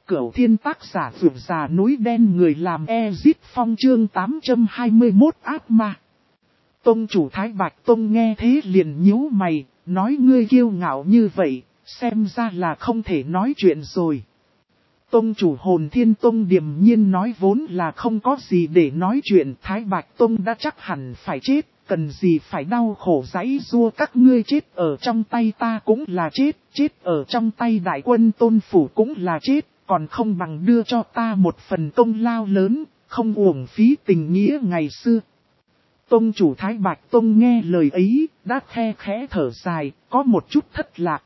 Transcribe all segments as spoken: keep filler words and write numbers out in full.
Cửu Thiên tác giả vượt già núi đen người làm Ezit Phong chương tám trăm hai mươi mốt ác ma. Tông chủ Thái Bạch Tông nghe thế liền nhíu mày, nói ngươi kiêu ngạo như vậy, xem ra là không thể nói chuyện rồi. Tông chủ Hồn Thiên Tông điềm nhiên nói vốn là không có gì để nói chuyện, Thái Bạch Tông đã chắc hẳn phải chết, cần gì phải đau khổ giãy giụa, các ngươi chết ở trong tay ta cũng là chết, chết ở trong tay đại quân Tôn Phủ cũng là chết, còn không bằng đưa cho ta một phần công lao lớn, không uổng phí tình nghĩa ngày xưa. Tông chủ Thái Bạch Tông nghe lời ấy, đã khe khẽ thở dài, có một chút thất lạc.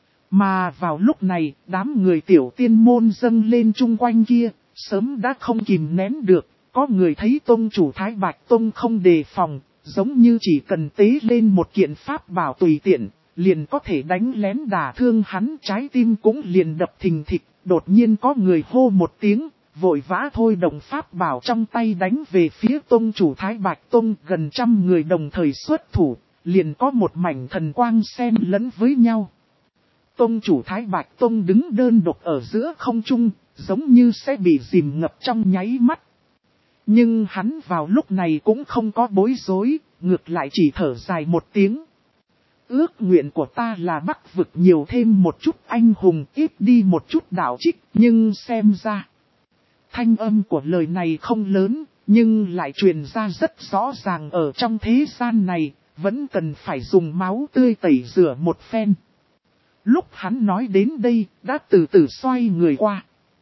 Mà vào lúc này, đám người tiểu tiên môn dâng lên chung quanh kia, sớm đã không kìm nén được, có người thấy tông chủ Thái Bạch Tông không đề phòng, giống như chỉ cần tế lên một kiện pháp bảo tùy tiện, liền có thể đánh lén đả thương hắn, trái tim cũng liền đập thình thịch, đột nhiên có người hô một tiếng, vội vã thôi động pháp bảo trong tay đánh về phía tông chủ Thái Bạch Tông, gần trăm người đồng thời xuất thủ, liền có một mảnh thần quang xen lẫn với nhau. Tông chủ Thái Bạch Tông đứng đơn độc ở giữa không trung, giống như sẽ bị dìm ngập trong nháy mắt. Nhưng hắn vào lúc này cũng không có bối rối, ngược lại chỉ thở dài một tiếng. Ước nguyện của ta là Bắc vực nhiều thêm một chút anh hùng, ít đi một chút đạo trích, nhưng xem ra. Thanh âm của lời này không lớn, nhưng lại truyền ra rất rõ ràng ở trong thế gian này, vẫn cần phải dùng máu tươi tẩy rửa một phen. Lúc hắn nói đến đây, đã từ từ xoay người qua.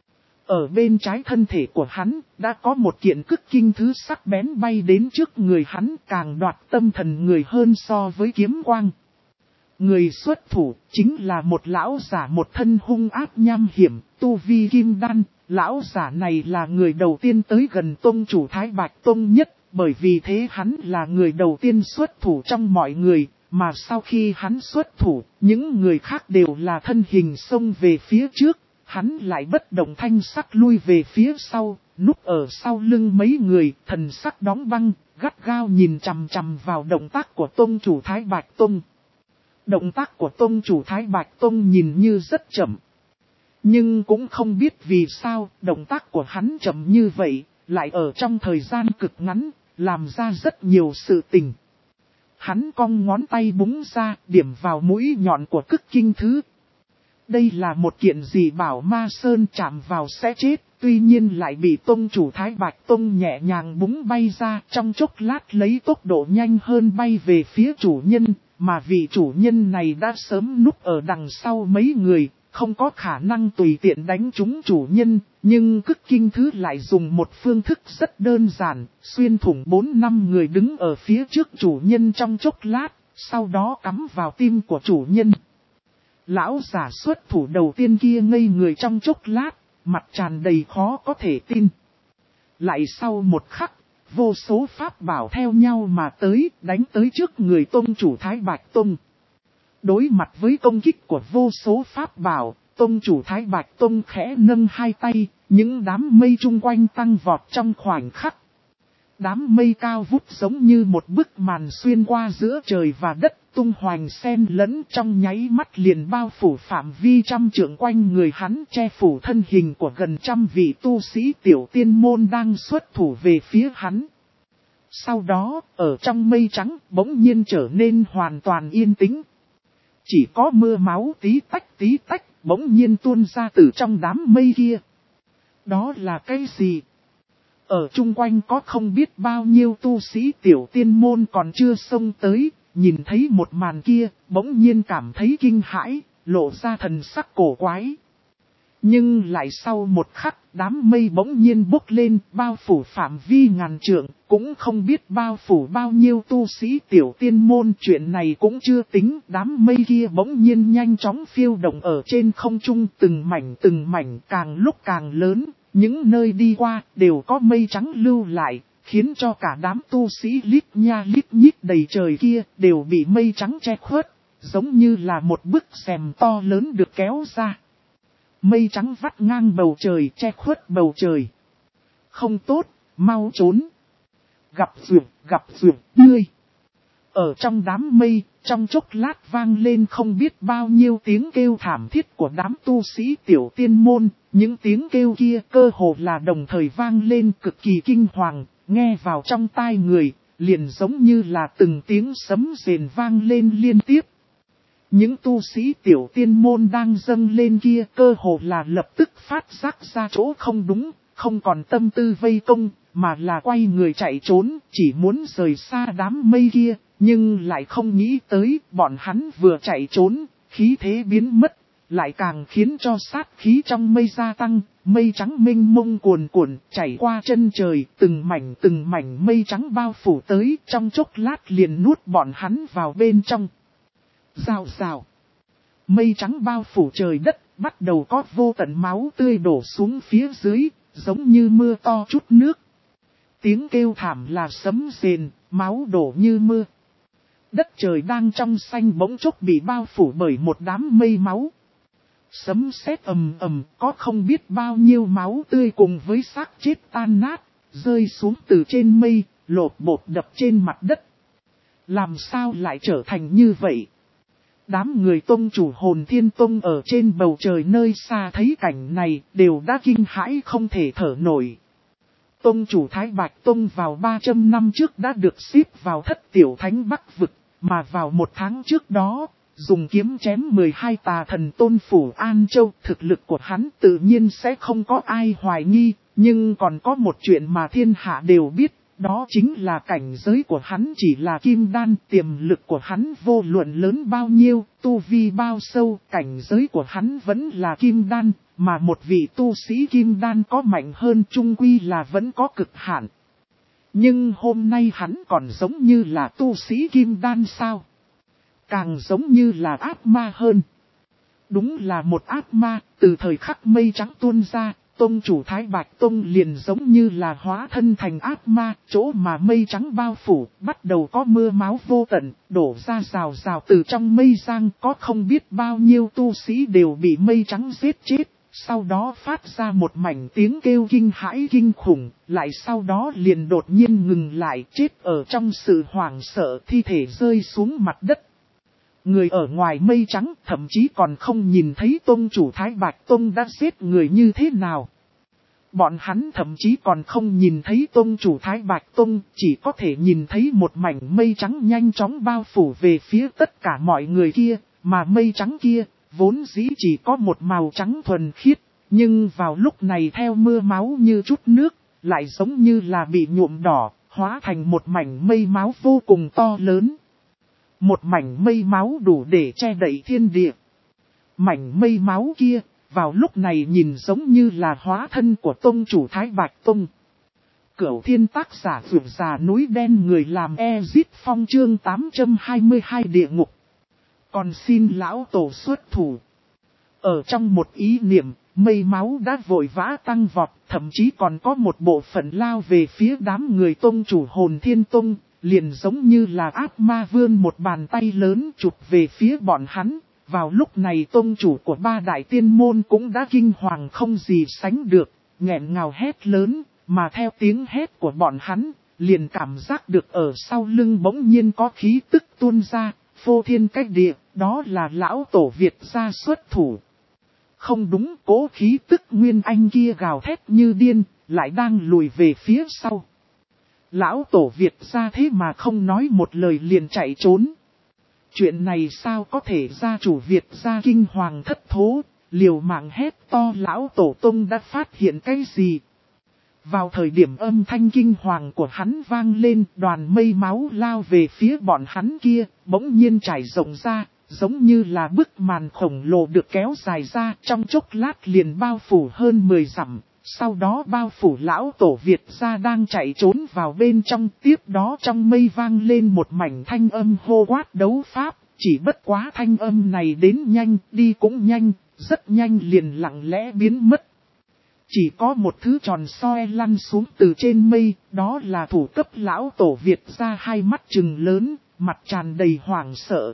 Ở bên trái thân thể của hắn, đã có một kiện cực kinh thứ sắc bén bay đến trước người hắn, càng đoạt tâm thần người hơn so với kiếm quang. Người xuất thủ, chính là một lão giả một thân hung ác nham hiểm, tu vi kim đan. Lão giả này là người đầu tiên tới gần tông chủ Thái Bạch Tông nhất, bởi vì thế hắn là người đầu tiên xuất thủ trong mọi người. Mà sau khi hắn xuất thủ, những người khác đều là thân hình xông về phía trước, hắn lại bất động thanh sắc lui về phía sau, núp ở sau lưng mấy người, thần sắc đóng băng, gắt gao nhìn chằm chằm vào động tác của tông chủ Thái Bạch Tông. Động tác của tông chủ Thái Bạch Tông nhìn như rất chậm. Nhưng cũng không biết vì sao, động tác của hắn chậm như vậy, lại ở trong thời gian cực ngắn, làm ra rất nhiều sự tình. Hắn cong ngón tay búng ra, điểm vào mũi nhọn của cực kinh thứ. Đây là một kiện gì bảo ma sơn chạm vào sẽ chết, tuy nhiên lại bị tông chủ Thái Bạch Tông nhẹ nhàng búng bay ra, trong chốc lát lấy tốc độ nhanh hơn bay về phía chủ nhân, mà vị chủ nhân này đã sớm núp ở đằng sau mấy người, không có khả năng tùy tiện đánh trúng chủ nhân, nhưng cực kinh thứ lại dùng một phương thức rất đơn giản, xuyên thủng bốn năm người đứng ở phía trước chủ nhân trong chốc lát, sau đó cắm vào tim của chủ nhân. Lão giả xuất thủ đầu tiên kia ngây người trong chốc lát, mặt tràn đầy khó có thể tin. Lại sau một khắc, vô số pháp bảo theo nhau mà tới, đánh tới trước người tông chủ Thái Bạch Tông. Đối mặt với công kích của vô số pháp bảo, tông chủ Thái Bạch Tông khẽ nâng hai tay, những đám mây chung quanh tăng vọt trong khoảnh khắc. Đám mây cao vút giống như một bức màn xuyên qua giữa trời và đất, tung hoành xen lẫn trong nháy mắt liền bao phủ phạm vi trăm trượng quanh người hắn, che phủ thân hình của gần trăm vị tu sĩ tiểu tiên môn đang xuất thủ về phía hắn. Sau đó, ở trong mây trắng bỗng nhiên trở nên hoàn toàn yên tĩnh. Chỉ có mưa máu tí tách tí tách bỗng nhiên tuôn ra từ trong đám mây kia. Đó là cái gì? Ở chung quanh có không biết bao nhiêu tu sĩ tiểu tiên môn còn chưa xông tới, nhìn thấy một màn kia, bỗng nhiên cảm thấy kinh hãi, lộ ra thần sắc cổ quái. Nhưng lại sau một khắc, đám mây bỗng nhiên bốc lên, bao phủ phạm vi ngàn trượng, cũng không biết bao phủ bao nhiêu tu sĩ tiểu tiên môn. Chuyện này cũng chưa tính, đám mây kia bỗng nhiên nhanh chóng phiêu động ở trên không trung, từng mảnh từng mảnh càng lúc càng lớn, những nơi đi qua đều có mây trắng lưu lại, khiến cho cả đám tu sĩ lít nha lít nhít đầy trời kia đều bị mây trắng che khuất, giống như là một bức rèm to lớn được kéo ra. Mây trắng vắt ngang bầu trời, che khuất bầu trời. Không tốt, mau trốn. Gặp vượt, gặp vượt, ngươi. Ở trong đám mây, trong chốc lát vang lên không biết bao nhiêu tiếng kêu thảm thiết của đám tu sĩ tiểu tiên môn. Những tiếng kêu kia cơ hồ là đồng thời vang lên cực kỳ kinh hoàng, nghe vào trong tai người, liền giống như là từng tiếng sấm rền vang lên liên tiếp. Những tu sĩ tiểu tiên môn đang dâng lên kia cơ hồ là lập tức phát giác ra chỗ không đúng, không còn tâm tư vây công, mà là quay người chạy trốn, chỉ muốn rời xa đám mây kia, nhưng lại không nghĩ tới bọn hắn vừa chạy trốn, khí thế biến mất, lại càng khiến cho sát khí trong mây gia tăng, mây trắng mênh mông cuồn cuộn chảy qua chân trời, từng mảnh từng mảnh mây trắng bao phủ tới, trong chốc lát liền nuốt bọn hắn vào bên trong. Rào rào. Mây trắng bao phủ trời đất, bắt đầu có vô tận máu tươi đổ xuống phía dưới, giống như mưa to chút nước. Tiếng kêu thảm là sấm rền, máu đổ như mưa. Đất trời đang trong xanh bỗng chốc bị bao phủ bởi một đám mây máu. Sấm sét ầm ầm, có không biết bao nhiêu máu tươi cùng với xác chết tan nát, rơi xuống từ trên mây, lột bột đập trên mặt đất. Làm sao lại trở thành như vậy? Đám người tông chủ Hồn Thiên Tông ở trên bầu trời nơi xa thấy cảnh này đều đã kinh hãi không thể thở nổi. Tông chủ Thái Bạch Tông vào ba trăm năm trước đã được xếp vào thất tiểu thánh Bắc vực, mà vào một tháng trước đó, dùng kiếm chém mười hai tà thần tôn phủ An Châu, thực lực của hắn tự nhiên sẽ không có ai hoài nghi, nhưng còn có một chuyện mà thiên hạ đều biết. Đó chính là cảnh giới của hắn chỉ là kim đan, tiềm lực của hắn vô luận lớn bao nhiêu, tu vi bao sâu, cảnh giới của hắn vẫn là kim đan, mà một vị tu sĩ kim đan có mạnh hơn chung quy là vẫn có cực hạn. Nhưng hôm nay hắn còn giống như là tu sĩ kim đan sao? Càng giống như là ác ma hơn. Đúng là một ác ma, từ thời khắc mây trắng tuôn ra. Tông chủ Thái Bạch Tông liền giống như là hóa thân thành ác ma, chỗ mà mây trắng bao phủ, bắt đầu có mưa máu vô tận, đổ ra rào rào từ trong mây giang, có không biết bao nhiêu tu sĩ đều bị mây trắng giết chết, sau đó phát ra một mảnh tiếng kêu kinh hãi kinh khủng, lại sau đó liền đột nhiên ngừng lại, chết ở trong sự hoảng sợ, thi thể rơi xuống mặt đất. Người ở ngoài mây trắng thậm chí còn không nhìn thấy tông chủ Thái Bạch Tông đã giết người như thế nào. Bọn hắn thậm chí còn không nhìn thấy tông chủ Thái Bạch Tông, chỉ có thể nhìn thấy một mảnh mây trắng nhanh chóng bao phủ về phía tất cả mọi người kia, mà mây trắng kia, vốn dĩ chỉ có một màu trắng thuần khiết, nhưng vào lúc này theo mưa máu như chút nước, lại giống như là bị nhuộm đỏ, hóa thành một mảnh mây máu vô cùng to lớn. Một mảnh mây máu đủ để che đậy thiên địa. Mảnh mây máu kia, vào lúc này nhìn giống như là hóa thân của tông chủ Thái Bạch Tông. Cửu Thiên tác giả vượt già núi đen người làm Ezit Phong chương tám trăm hai mươi hai địa ngục. Còn xin lão tổ xuất thủ. Ở trong một ý niệm, mây máu đã vội vã tăng vọt, thậm chí còn có một bộ phận lao về phía đám người tông chủ Hồn Thiên Tông. Liền giống như là ác ma vươn một bàn tay lớn chụp về phía bọn hắn. Vào lúc này tông chủ của ba đại tiên môn cũng đã kinh hoàng không gì sánh được, nghẹn ngào hét lớn, mà theo tiếng hét của bọn hắn, liền cảm giác được ở sau lưng bỗng nhiên có khí tức tuôn ra, phô thiên cách địa, đó là lão tổ Việt gia xuất thủ. Không đúng, cố khí tức nguyên anh kia gào thét như điên, lại đang lùi về phía sau. Lão tổ Việt gia thế mà không nói một lời liền chạy trốn. Chuyện này sao có thể gia chủ Việt gia kinh hoàng thất thố, liều mạng hét to lão tổ tông đã phát hiện cái gì. Vào thời điểm âm thanh kinh hoàng của hắn vang lên, đoàn mây máu lao về phía bọn hắn kia, bỗng nhiên trải rộng ra, giống như là bức màn khổng lồ được kéo dài ra, trong chốc lát liền bao phủ hơn mười dặm. Sau đó bao phủ lão tổ Việt gia đang chạy trốn vào bên trong, tiếp đó trong mây vang lên một mảnh thanh âm hô quát đấu pháp, chỉ bất quá thanh âm này đến nhanh, đi cũng nhanh, rất nhanh liền lặng lẽ biến mất. Chỉ có một thứ tròn soi lăn xuống từ trên mây, đó là thủ cấp lão tổ Việt gia hai mắt trừng lớn, mặt tràn đầy hoảng sợ.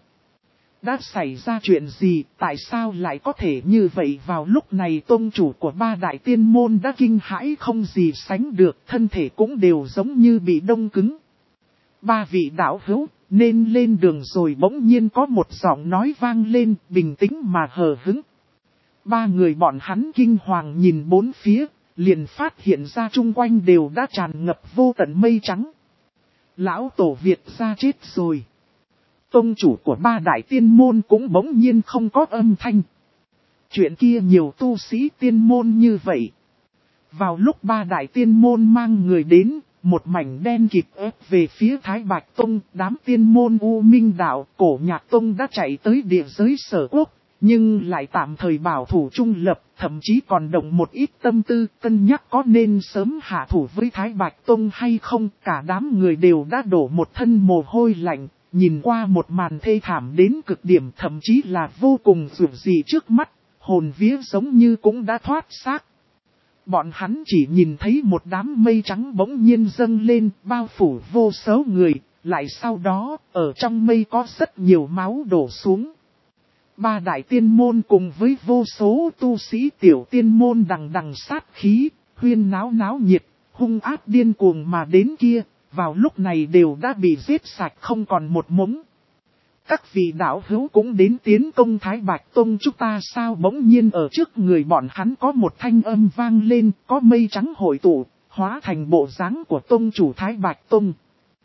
Đã xảy ra chuyện gì, tại sao lại có thể như vậy? Vào lúc này tông chủ của ba đại tiên môn đã kinh hãi không gì sánh được, thân thể cũng đều giống như bị đông cứng. Ba vị đạo hữu, nên lên đường rồi bỗng nhiên có một giọng nói vang lên, bình tĩnh mà hờ hững. Ba người bọn hắn kinh hoàng nhìn bốn phía, liền phát hiện ra chung quanh đều đã tràn ngập vô tận mây trắng. Lão tổ Việt gia chết rồi. Tông chủ của ba đại tiên môn cũng bỗng nhiên không có âm thanh. Chuyện kia nhiều tu sĩ tiên môn như vậy. Vào lúc ba đại tiên môn mang người đến, một mảnh đen kịt ép về phía Thái Bạch Tông, đám tiên môn U Minh Đạo, Cổ Nhạc Tông đã chạy tới địa giới Sở Quốc, nhưng lại tạm thời bảo thủ trung lập, thậm chí còn động một ít tâm tư, cân nhắc có nên sớm hạ thủ với Thái Bạch Tông hay không. Cả đám người đều đã đổ một thân mồ hôi lạnh, nhìn qua một màn thê thảm đến cực điểm, thậm chí là vô cùng dữ dị trước mắt, hồn vía giống như cũng đã thoát xác. Bọn hắn chỉ nhìn thấy một đám mây trắng bỗng nhiên dâng lên, bao phủ vô số người, lại sau đó, ở trong mây có rất nhiều máu đổ xuống. Ba đại tiên môn cùng với vô số tu sĩ tiểu tiên môn đằng đằng sát khí, huyên náo náo nhiệt, hung ác điên cuồng mà đến kia, vào lúc này đều đã bị giết sạch không còn một mống. Các vị đạo hữu cũng đến tiến công Thái Bạch Tông chúng ta sao? Bỗng nhiên ở trước người bọn hắn có một thanh âm vang lên, có mây trắng hội tụ, hóa thành bộ dáng của tông chủ Thái Bạch Tông.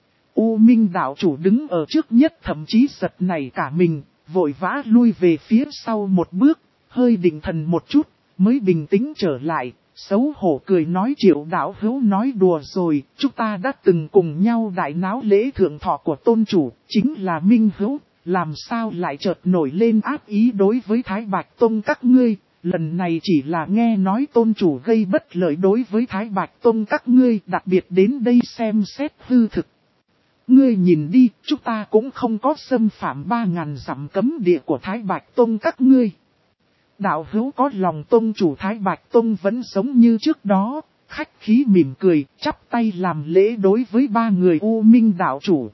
U Minh đạo chủ đứng ở trước nhất thậm chí giật nảy cả mình, vội vã lui về phía sau một bước, hơi định thần một chút, mới bình tĩnh trở lại, xấu hổ cười nói Triệu đạo hữu nói đùa rồi, chúng ta đã từng cùng nhau đại náo lễ thượng thọ của tôn chủ, chính là Minh Hữu. Làm sao lại chợt nổi lên ác ý đối với Thái Bạch Tông các ngươi, lần này chỉ là nghe nói tôn chủ gây bất lợi đối với Thái Bạch Tông các ngươi, đặc biệt đến đây xem xét hư thực. Ngươi nhìn đi, chúng ta cũng không có xâm phạm ba ngàn dặm cấm địa của Thái Bạch Tông các ngươi. Đạo hữu có lòng tôn chủ Thái Bạch Tông vẫn giống như trước đó, khách khí mỉm cười, chắp tay làm lễ đối với ba người U Minh đạo chủ.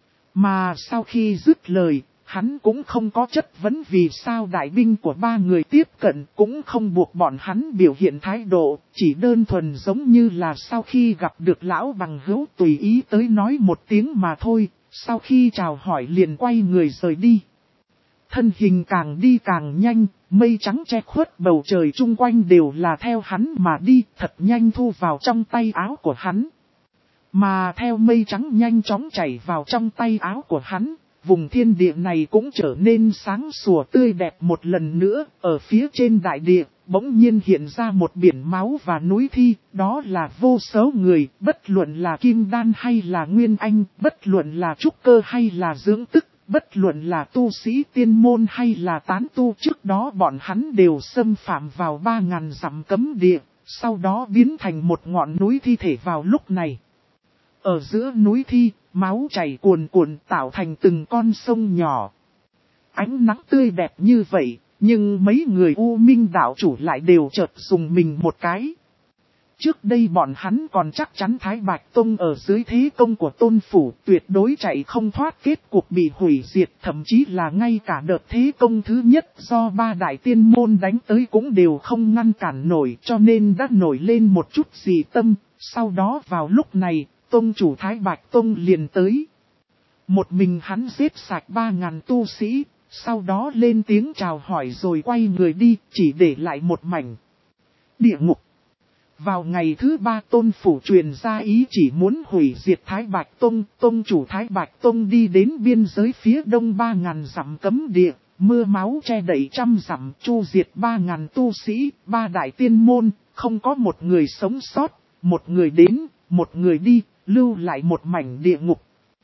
Mà sau khi dứt lời, hắn cũng không có chất vấn vì sao đại binh của ba người tiếp cận, cũng không buộc bọn hắn biểu hiện thái độ, chỉ đơn thuần giống như là sau khi gặp được lão bằng hữu tùy ý tới nói một tiếng mà thôi, sau khi chào hỏi liền quay người rời đi. Thân hình càng đi càng nhanh, mây trắng che khuất bầu trời chung quanh đều là theo hắn mà đi, thật nhanh thu vào trong tay áo của hắn. Mà theo mây trắng nhanh chóng chảy vào trong tay áo của hắn, vùng thiên địa này cũng trở nên sáng sủa tươi đẹp một lần nữa. Ở phía trên đại địa, bỗng nhiên hiện ra một biển máu và núi thi, đó là vô số người, bất luận là kim đan hay là nguyên anh, bất luận là trúc cơ hay là dưỡng tức, bất luận là tu sĩ tiên môn hay là tán tu. Trước đó bọn hắn đều xâm phạm vào ba ngàn dặm cấm địa, sau đó biến thành một ngọn núi thi thể vào lúc này. Ở giữa núi thi, máu chảy cuồn cuộn tạo thành từng con sông nhỏ. Ánh nắng tươi đẹp như vậy, nhưng mấy người U Minh đạo chủ lại đều chợt dùng mình một cái. Trước đây bọn hắn còn chắc chắn Thái Bạch Tông ở dưới thế công của tôn phủ tuyệt đối chạy không thoát kết cuộc bị hủy diệt, thậm chí là ngay cả đợt thế công thứ nhất do ba đại tiên môn đánh tới cũng đều không ngăn cản nổi, cho nên đã nổi lên một chút dị tâm. Sau đó vào lúc này, tông chủ Thái Bạch Tông liền tới. Một mình hắn giết sạch ba ngàn tu sĩ, sau đó lên tiếng chào hỏi rồi quay người đi, chỉ để lại một mảnh địa ngục. Vào ngày thứ ba tôn phủ truyền ra ý chỉ muốn hủy diệt Thái Bạch Tông, tông chủ Thái Bạch Tông đi đến biên giới phía đông ba ngàn dặm cấm địa, mưa máu che đậy trăm dặm, chu diệt ba ngàn tu sĩ, ba đại tiên môn, không có một người sống sót, một người đến, một người đi, lưu lại một mảnh địa ngục.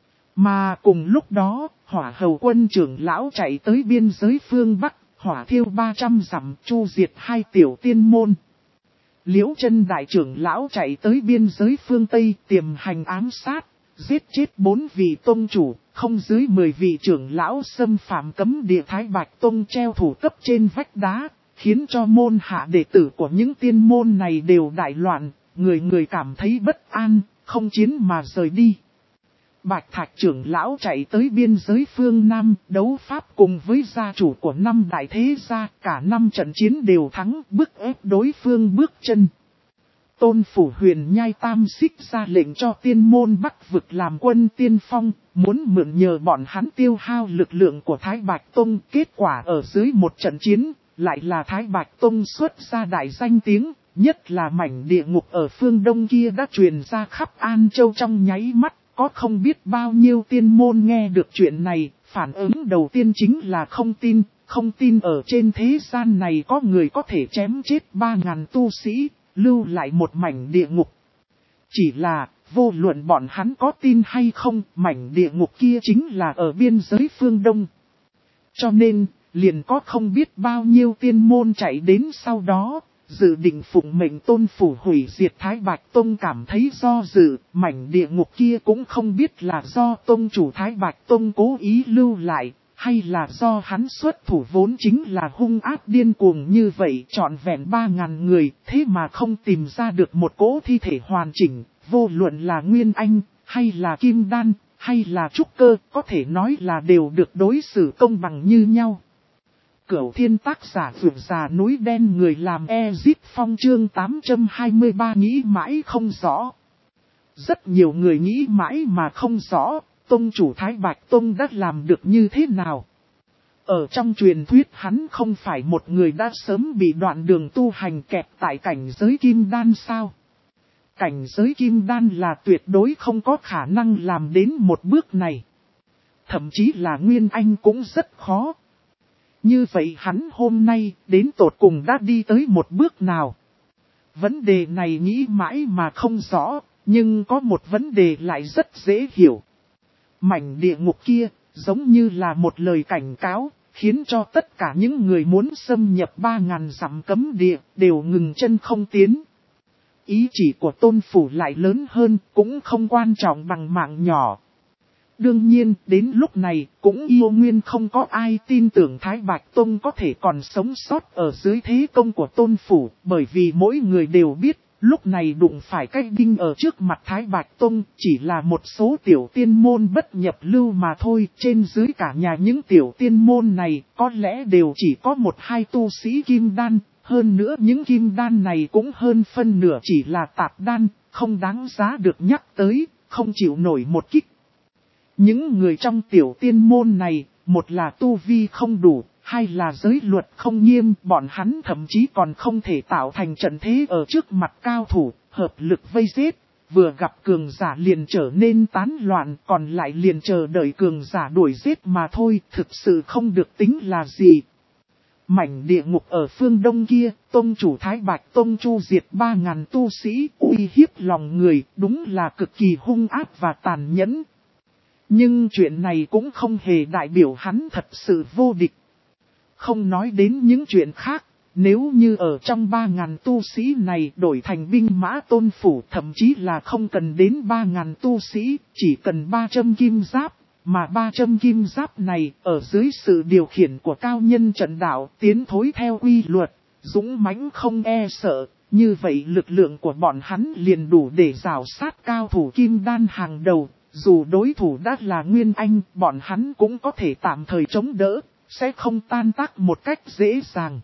Mà cùng lúc đó, Hỏa Hầu quân trưởng lão chạy tới biên giới phương Bắc, hỏa thiêu ba trăm dặm, chu diệt hai tiểu tiên môn. Liễu Chân đại trưởng lão chạy tới biên giới phương Tây, tiềm hành ám sát, giết chết bốn vị tông chủ, không dưới mười vị trưởng lão xâm phạm cấm địa Thái Bạch Tông treo thủ cấp trên vách đá, khiến cho môn hạ đệ tử của những tiên môn này đều đại loạn, người người cảm thấy bất an, không chiến mà rời đi. Bạch Thạch trưởng lão chạy tới biên giới phương Nam, đấu pháp cùng với gia chủ của năm đại thế gia, cả năm trận chiến đều thắng, bức ép đối phương bước chân. Tôn phủ huyền nhai tam xích ra lệnh cho tiên môn Bắc vực làm quân tiên phong, muốn mượn nhờ bọn hắn tiêu hao lực lượng của Thái Bạch Tông. Kết quả ở dưới một trận chiến, lại là Thái Bạch Tông xuất ra đại danh tiếng, nhất là mảnh địa ngục ở phương đông kia đã truyền ra khắp An Châu trong nháy mắt. Có không biết bao nhiêu tiên môn nghe được chuyện này, phản ứng đầu tiên chính là không tin, không tin ở trên thế gian này có người có thể chém chết ba ngàn tu sĩ, lưu lại một mảnh địa ngục. Chỉ là, vô luận bọn hắn có tin hay không, mảnh địa ngục kia chính là ở biên giới phương Đông. Cho nên, liền có không biết bao nhiêu tiên môn chạy đến sau đó, dự định phụng mệnh Tôn phủ hủy diệt Thái Bạch Tông. Cảm thấy do dự, mảnh địa ngục kia cũng không biết là do Tông chủ Thái Bạch Tông cố ý lưu lại, hay là do hắn xuất thủ vốn chính là hung ác điên cuồng như vậy. Trọn vẹn ba ngàn người, thế mà không tìm ra được một cỗ thi thể hoàn chỉnh, vô luận là Nguyên Anh, hay là Kim Đan, hay là Trúc Cơ, có thể nói là đều được đối xử công bằng như nhau. Cửu Thiên tác giả vượt già núi đen người làm Ezip Phong chương tám trăm hai mươi ba nghĩ mãi không rõ. Rất nhiều người nghĩ mãi mà không rõ, Tông chủ Thái Bạch Tông đã làm được như thế nào. Ở trong truyền thuyết hắn không phải một người đã sớm bị đoạn đường tu hành kẹp tại cảnh giới Kim Đan sao? Cảnh giới Kim Đan là tuyệt đối không có khả năng làm đến một bước này. Thậm chí là Nguyên Anh cũng rất khó. Như vậy hắn hôm nay đến tột cùng đã đi tới một bước nào? Vấn đề này nghĩ mãi mà không rõ, nhưng có một vấn đề lại rất dễ hiểu. Mảnh địa ngục kia, giống như là một lời cảnh cáo, khiến cho tất cả những người muốn xâm nhập ba ngàn dặm cấm địa, đều ngừng chân không tiến. Ý chỉ của Tôn phủ lại lớn hơn, cũng không quan trọng bằng mạng nhỏ. Đương nhiên, đến lúc này, cũng yêu nguyên không có ai tin tưởng Thái Bạch Tông có thể còn sống sót ở dưới thế công của Tôn phủ, bởi vì mỗi người đều biết, lúc này đụng phải cái đinh ở trước mặt Thái Bạch Tông, chỉ là một số tiểu tiên môn bất nhập lưu mà thôi. Trên dưới cả nhà những tiểu tiên môn này, có lẽ đều chỉ có một hai tu sĩ kim đan, hơn nữa những kim đan này cũng hơn phân nửa chỉ là tạp đan, không đáng giá được nhắc tới, không chịu nổi một kích. Những người trong tiểu tiên môn này, một là tu vi không đủ, hai là giới luật không nghiêm, bọn hắn thậm chí còn không thể tạo thành trận thế ở trước mặt cao thủ, hợp lực vây giết, vừa gặp cường giả liền trở nên tán loạn, còn lại liền chờ đợi cường giả đuổi giết mà thôi, thực sự không được tính là gì. Mảnh địa ngục ở phương đông kia, Tông chủ Thái Bạch Tông chu diệt ba ngàn tu sĩ, uy hiếp lòng người, đúng là cực kỳ hung ác và tàn nhẫn. Nhưng chuyện này cũng không hề đại biểu hắn thật sự vô địch. Không nói đến những chuyện khác, nếu như ở trong ba ngàn tu sĩ này đổi thành binh mã Tôn phủ, thậm chí là không cần đến ba ngàn tu sĩ, chỉ cần ba trăm kim giáp, mà ba trăm kim giáp này ở dưới sự điều khiển của cao nhân trận đạo tiến thối theo quy luật, dũng mãnh không e sợ, như vậy lực lượng của bọn hắn liền đủ để rào sát cao thủ kim đan hàng đầu. Dù đối thủ đã là Nguyên Anh, bọn hắn cũng có thể tạm thời chống đỡ, sẽ không tan tác một cách dễ dàng.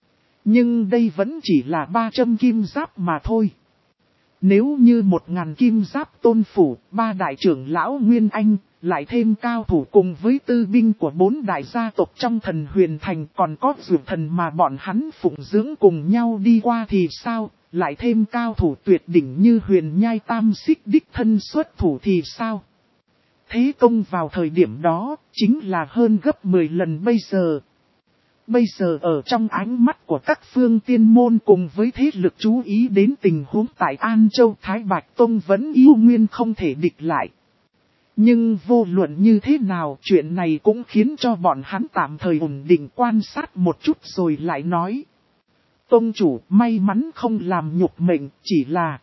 Nhưng đây vẫn chỉ là ba trăm kim giáp mà thôi. Nếu như một ngàn kim giáp Tôn phủ, ba đại trưởng lão Nguyên Anh, lại thêm cao thủ cùng với tư binh của bốn đại gia tộc trong thần huyền thành, còn có dược thần mà bọn hắn phụng dưỡng cùng nhau đi qua thì sao? Lại thêm cao thủ tuyệt đỉnh như huyền nhai tam xích đích thân xuất thủ thì sao? Thế công vào thời điểm đó, chính là hơn gấp mười lần bây giờ. Bây giờ ở trong ánh mắt của các phương tiên môn cùng với thế lực chú ý đến tình huống tại An Châu, Thái Bạch Tông vẫn yêu nguyên không thể địch lại. Nhưng vô luận như thế nào, chuyện này cũng khiến cho bọn hắn tạm thời ổn định quan sát một chút rồi lại nói. Tông chủ may mắn không làm nhục mệnh, chỉ là...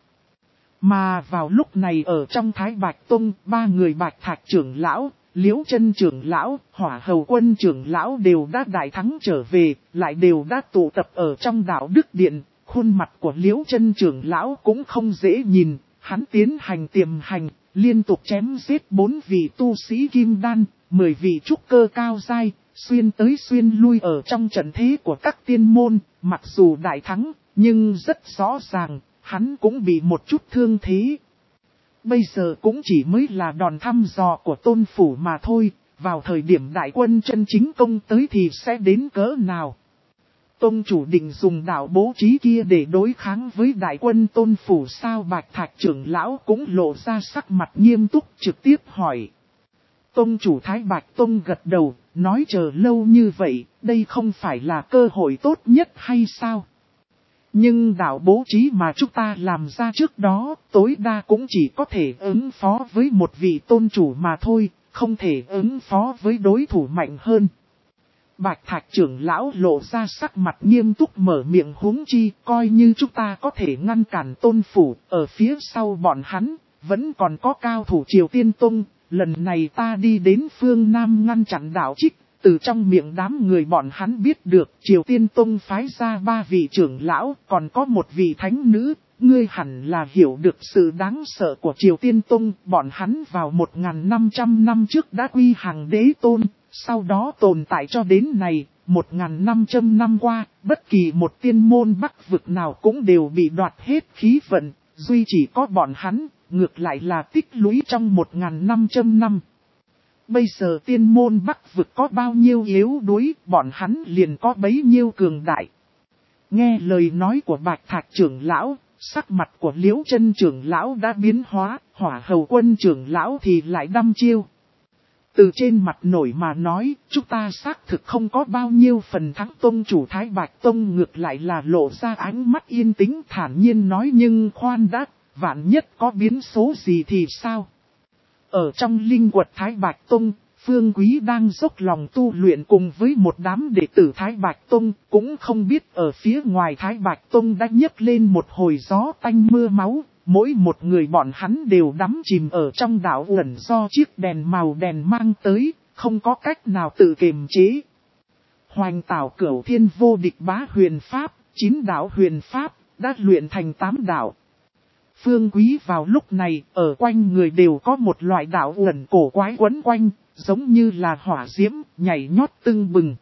Mà vào lúc này ở trong Thái Bạch Tông, ba người Bạch Thạch trưởng lão, Liễu Chân trưởng lão, Hỏa Hầu Quân trưởng lão đều đã đại thắng trở về, lại đều đã tụ tập ở trong đạo đức điện. Khuôn mặt của Liễu Chân trưởng lão cũng không dễ nhìn, hắn tiến hành tiềm hành, liên tục chém giết bốn vị tu sĩ kim đan, mười vị trúc cơ cao giai, xuyên tới xuyên lui ở trong trận thế của các tiên môn. Mặc dù đại thắng, nhưng rất rõ ràng, hắn cũng bị một chút thương thế. Bây giờ cũng chỉ mới là đòn thăm dò của tôn phủ mà thôi, vào thời điểm đại quân chân chính công tới thì sẽ đến cỡ nào. Tông chủ định dùng đạo bố trí kia để đối kháng với đại quân tôn phủ sao? Bạch Thạch trưởng lão cũng lộ ra sắc mặt nghiêm túc trực tiếp hỏi. Tông chủ Thái Bạch Tông gật đầu, nói chờ lâu như vậy, đây không phải là cơ hội tốt nhất hay sao? Nhưng đạo bố trí mà chúng ta làm ra trước đó, tối đa cũng chỉ có thể ứng phó với một vị tôn chủ mà thôi, không thể ứng phó với đối thủ mạnh hơn. Bạch Thạch trưởng lão lộ ra sắc mặt nghiêm túc mở miệng, huống chi, coi như chúng ta có thể ngăn cản tôn phủ, ở phía sau bọn hắn, vẫn còn có cao thủ Triều Tiên Tông, lần này ta đi đến phương Nam ngăn chặn đạo Trích, từ trong miệng đám người bọn hắn biết được Triều Tiên Tông phái ra ba vị trưởng lão, còn có một vị thánh nữ, ngươi hẳn là hiểu được sự đáng sợ của Triều Tiên Tông, bọn hắn vào một nghìn năm trăm năm trước đã quy hàng đế tôn. Sau đó tồn tại cho đến này, một nghìn năm trăm năm qua, bất kỳ một tiên môn bắc vực nào cũng đều bị đoạt hết khí vận, duy chỉ có bọn hắn, ngược lại là tích lũy trong một nghìn năm trăm năm. Bây giờ tiên môn bắc vực có bao nhiêu yếu đuối, bọn hắn liền có bấy nhiêu cường đại. Nghe lời nói của Bạch Thạch trưởng lão, sắc mặt của Liễu Chân trưởng lão đã biến hóa, Hỏa Hầu Quân trưởng lão thì lại đăm chiêu. Từ trên mặt nổi mà nói, chúng ta xác thực không có bao nhiêu phần thắng. Tông chủ Thái Bạch Tông ngược lại là lộ ra ánh mắt yên tĩnh thản nhiên nói, nhưng khoan đã, vạn nhất có biến số gì thì sao? Ở trong linh quật Thái Bạch Tông, Phương Quý đang dốc lòng tu luyện cùng với một đám đệ tử Thái Bạch Tông, cũng không biết ở phía ngoài Thái Bạch Tông đã nhấc lên một hồi gió tanh mưa máu. Mỗi một người bọn hắn đều đắm chìm ở trong đạo uẩn do chiếc đèn màu đèn mang tới, không có cách nào tự kiềm chế. Hoành Tảo Cửu Thiên vô địch bá huyền pháp, chín đạo huyền pháp, đã luyện thành tám đạo. Phương Quý vào lúc này, ở quanh người đều có một loại đạo uẩn cổ quái quấn quanh, giống như là hỏa diễm, nhảy nhót tưng bừng.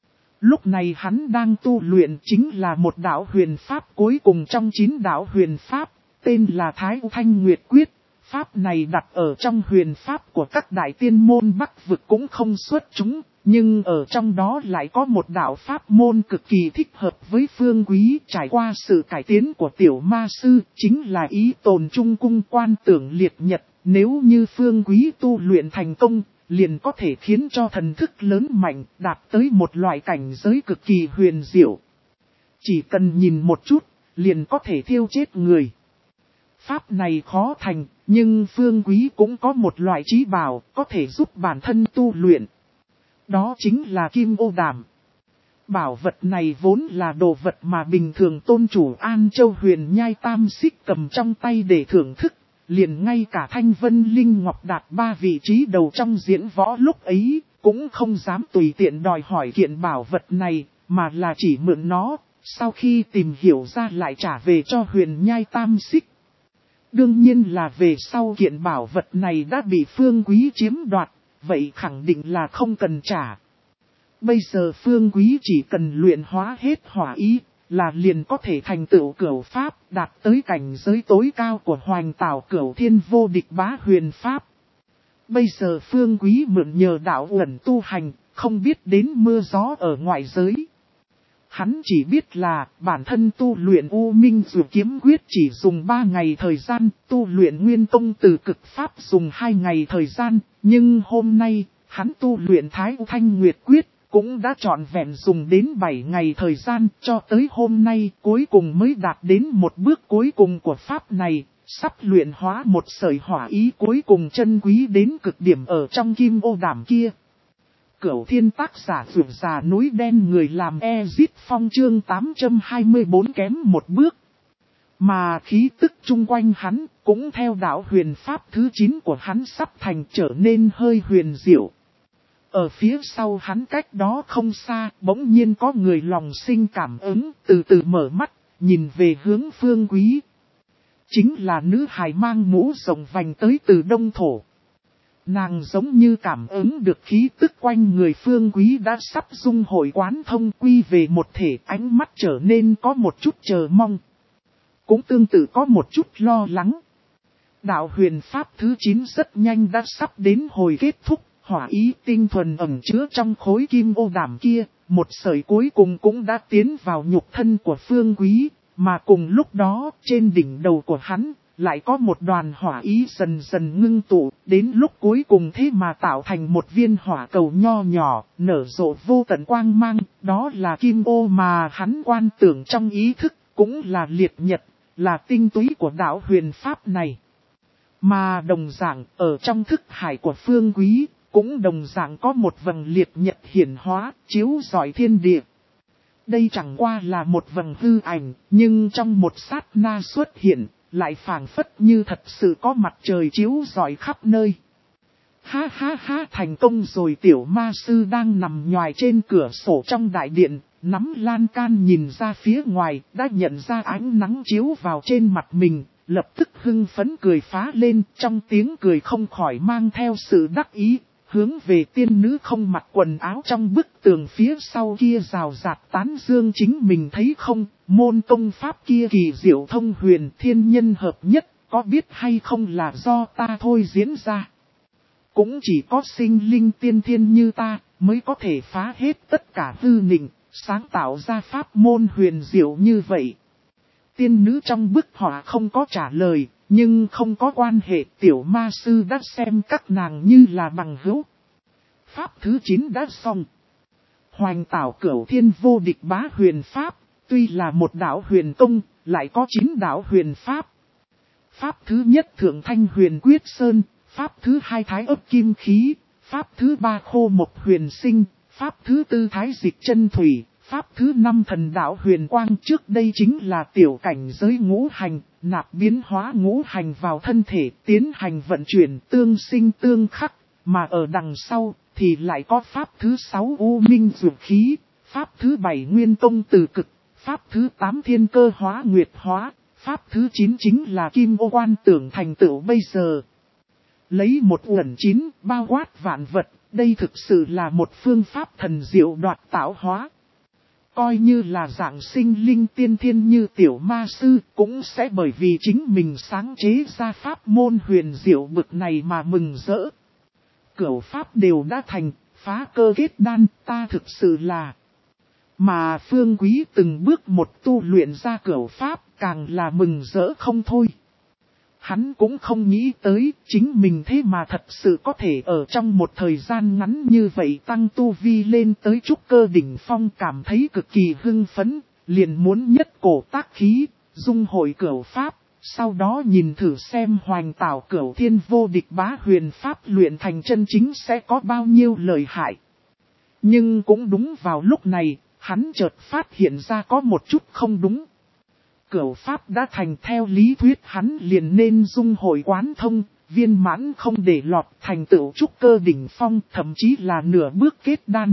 Lúc này hắn đang tu luyện chính là một đạo huyền pháp cuối cùng trong chín đạo huyền pháp. Tên là Thái Thanh Nguyệt Quyết, pháp này đặt ở trong huyền pháp của các đại tiên môn bắc vực cũng không xuất chúng, nhưng ở trong đó lại có một đạo pháp môn cực kỳ thích hợp với Phương Quý. Trải qua sự cải tiến của tiểu ma sư, chính là ý tồn trung cung quan tưởng liệt nhật, nếu như Phương Quý tu luyện thành công, liền có thể khiến cho thần thức lớn mạnh, đạt tới một loại cảnh giới cực kỳ huyền diệu. Chỉ cần nhìn một chút, liền có thể thiêu chết người. Pháp này khó thành, nhưng Phương Quý cũng có một loại trí bảo, có thể giúp bản thân tu luyện. Đó chính là Kim Ô Đàm. Bảo vật này vốn là đồ vật mà bình thường tôn chủ An Châu Huyền Nhai Tam Xích cầm trong tay để thưởng thức. Liền ngay cả Thanh Vân Linh Ngọc đạt ba vị trí đầu trong diễn võ lúc ấy, cũng không dám tùy tiện đòi hỏi kiện bảo vật này, mà là chỉ mượn nó, sau khi tìm hiểu ra lại trả về cho Huyền Nhai Tam Xích. Đương nhiên là về sau kiện bảo vật này đã bị Phương Quý chiếm đoạt, vậy khẳng định là không cần trả. Bây giờ Phương Quý chỉ cần luyện hóa hết hỏa ý, là liền có thể thành tựu cửu pháp, đạt tới cảnh giới tối cao của Hoành Tảo Cửu Thiên vô địch bá huyền pháp. Bây giờ Phương Quý mượn nhờ đạo uẩn tu hành, không biết đến mưa gió ở ngoại giới. Hắn chỉ biết là bản thân tu luyện U Minh Dụ Kiếm Quyết chỉ dùng ba ngày thời gian, tu luyện Nguyên Tông Từ Cực Pháp dùng hai ngày thời gian, nhưng hôm nay, hắn tu luyện Thái Thanh Nguyệt Quyết, cũng đã trọn vẹn dùng đến bảy ngày thời gian, cho tới hôm nay cuối cùng mới đạt đến một bước cuối cùng của Pháp này, sắp luyện hóa một sợi hỏa ý cuối cùng chân quý đến cực điểm ở trong Kim Ô Đàm kia. Cửu Thiên tác giả vượt già núi đen người làm Ezit Phong chương tám trăm hai mươi bốn kém một bước. Mà khí tức chung quanh hắn cũng theo đạo huyền pháp thứ chín của hắn sắp thành trở nên hơi huyền diệu. Ở phía sau hắn cách đó không xa, bỗng nhiên có người lòng sinh cảm ứng, từ từ mở mắt, nhìn về hướng Phương Quý. Chính là nữ hài mang mũ rộng vành tới từ Đông Thổ. Nàng giống như cảm ứng được khí tức quanh người Phương Quý đã sắp dung hội quán thông quy về một thể, ánh mắt trở nên có một chút chờ mong. cũng tương tự có một chút lo lắng. Đạo huyền pháp thứ chín rất nhanh đã sắp đến hồi kết thúc, hỏa ý tinh thuần ẩn chứa trong khối kim ô đảm kia, một sợi cuối cùng cũng đã tiến vào nhục thân của Phương Quý, mà cùng lúc đó trên đỉnh đầu của hắn lại có một đoàn hỏa ý dần dần ngưng tụ, đến lúc cuối cùng thế mà tạo thành một viên hỏa cầu nho nhỏ, nở rộ vô tận quang mang, đó là kim ô mà hắn quan tưởng trong ý thức, cũng là liệt nhật, là tinh túy của đạo huyền pháp này. Mà đồng dạng ở trong thức hải của Phương Quý, cũng đồng dạng có một vầng liệt nhật hiển hóa, chiếu rọi thiên địa. Đây chẳng qua là một vầng hư ảnh, nhưng trong một sát na xuất hiện, lại phảng phất như thật sự có mặt trời chiếu rọi khắp nơi. Ha ha ha, thành công rồi. Tiểu ma sư đang nằm nhoài trên cửa sổ trong đại điện, nắm lan can nhìn ra phía ngoài, đã nhận ra ánh nắng chiếu vào trên mặt mình, lập tức hưng phấn cười phá lên, trong tiếng cười không khỏi mang theo sự đắc ý, hướng về tiên nữ không mặc quần áo trong bức tường phía sau kia rào rạt tán dương chính mình thấy không, môn công pháp kia kỳ diệu thông huyền thiên nhân hợp nhất, có biết hay không là do ta thôi diễn ra. Cũng chỉ có sinh linh tiên thiên như ta, mới có thể phá hết tất cả hư nịnh, sáng tạo ra pháp môn huyền diệu như vậy. Tiên nữ trong bức họa không có trả lời, nhưng không có quan hệ, tiểu ma sư đã xem các nàng như là bằng hữu. Pháp thứ chín đã xong. Hoành tảo cửu thiên vô địch bá huyền pháp, tuy là một đạo huyền công, lại có chín đạo huyền pháp. Pháp thứ nhất thượng thanh huyền quyết sơn, pháp thứ hai thái ấp kim khí, pháp thứ ba khô mộc huyền sinh, pháp thứ tư thái dịch chân thủy, pháp thứ năm thần đạo huyền quang. Trước đây chính là tiểu cảnh giới ngũ hành, nạp biến hóa ngũ hành vào thân thể, tiến hành vận chuyển tương sinh tương khắc, mà ở đằng sau thì lại có pháp thứ sáu u minh dược khí, pháp thứ bảy nguyên tông từ cực, pháp thứ tám thiên cơ hóa nguyệt hóa, pháp thứ chín chính là kim ô quan tưởng thành tựu bây giờ. Lấy một uẩn chín bao quát vạn vật, đây thực sự là một phương pháp thần diệu đoạt tạo hóa. Coi như là dạng sinh linh tiên thiên như tiểu ma sư, cũng sẽ bởi vì chính mình sáng chế ra pháp môn huyền diệu bực này mà mừng rỡ. Cửu pháp đều đã thành, phá cơ kết đan, ta thực sự là. Mà Phương Quý từng bước một tu luyện ra cửu pháp, càng là mừng rỡ không thôi. Hắn cũng không nghĩ tới, chính mình thế mà thật sự có thể ở trong một thời gian ngắn như vậy tăng tu vi lên tới trúc cơ đỉnh phong, cảm thấy cực kỳ hưng phấn, liền muốn nhất cổ tác khí, dung hội cửu pháp, sau đó nhìn thử xem hoành tảo cửu thiên vô địch bá huyền pháp luyện thành chân chính sẽ có bao nhiêu lợi hại. Nhưng cũng đúng vào lúc này, hắn chợt phát hiện ra có một chút không đúng. Cửu pháp đã thành, theo lý thuyết hắn liền nên dung hội quán thông, viên mãn không để lọt, thành tựu trúc cơ đỉnh phong, thậm chí là nửa bước kết đan.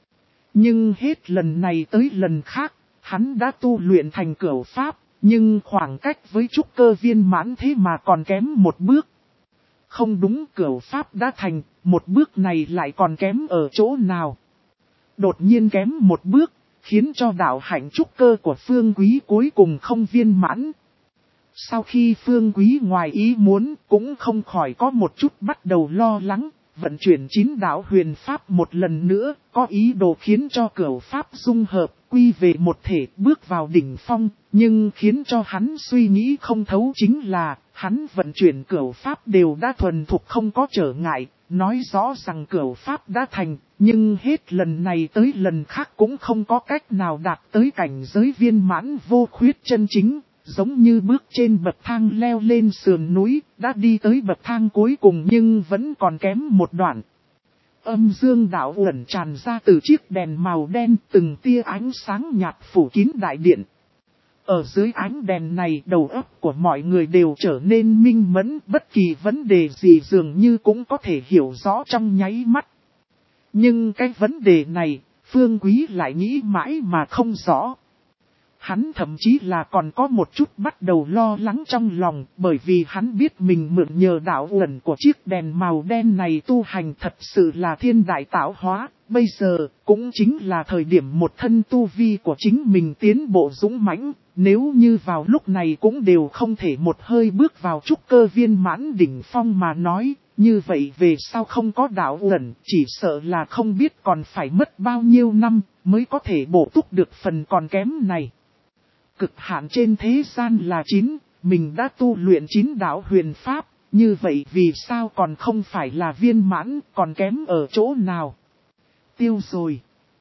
Nhưng hết lần này tới lần khác, hắn đã tu luyện thành cửu pháp, nhưng khoảng cách với trúc cơ viên mãn thế mà còn kém một bước. Không đúng, cửu pháp đã thành, một bước này lại còn kém ở chỗ nào? Đột nhiên kém một bước, khiến cho đạo hạnh trúc cơ của Phương Quý cuối cùng không viên mãn. Sau khi Phương Quý ngoài ý muốn, cũng không khỏi có một chút bắt đầu lo lắng, vận chuyển chín đạo huyền pháp một lần nữa, có ý đồ khiến cho cửu pháp dung hợp, quy về một thể, bước vào đỉnh phong, nhưng khiến cho hắn suy nghĩ không thấu chính là, hắn vận chuyển cửu pháp đều đã thuần thục không có trở ngại, nói rõ rằng cửu pháp đã thành, nhưng hết lần này tới lần khác cũng không có cách nào đạt tới cảnh giới viên mãn vô khuyết chân chính, giống như bước trên bậc thang leo lên sườn núi, đã đi tới bậc thang cuối cùng nhưng vẫn còn kém một đoạn. Âm dương đạo uẩn tràn ra từ chiếc đèn màu đen, từng tia ánh sáng nhạt phủ kín đại điện. Ở dưới ánh đèn này, đầu óc của mọi người đều trở nên minh mẫn, bất kỳ vấn đề gì dường như cũng có thể hiểu rõ trong nháy mắt. Nhưng cái vấn đề này, Phương Quý lại nghĩ mãi mà không rõ. Hắn thậm chí là còn có một chút bắt đầu lo lắng trong lòng, bởi vì hắn biết mình mượn nhờ đạo uẩn của chiếc đèn màu đen này tu hành thật sự là thiên đại tạo hóa. Bây giờ, cũng chính là thời điểm một thân tu vi của chính mình tiến bộ dũng mãnh, nếu như vào lúc này cũng đều không thể một hơi bước vào trúc cơ viên mãn đỉnh phong mà nói, như vậy về sau không có đạo uẩn, chỉ sợ là không biết còn phải mất bao nhiêu năm mới có thể bổ túc được phần còn kém này. Cực hạn trên thế gian là chín, mình đã tu luyện chín đạo huyền pháp, như vậy vì sao còn không phải là viên mãn, còn kém ở chỗ nào? Tiêu rồi.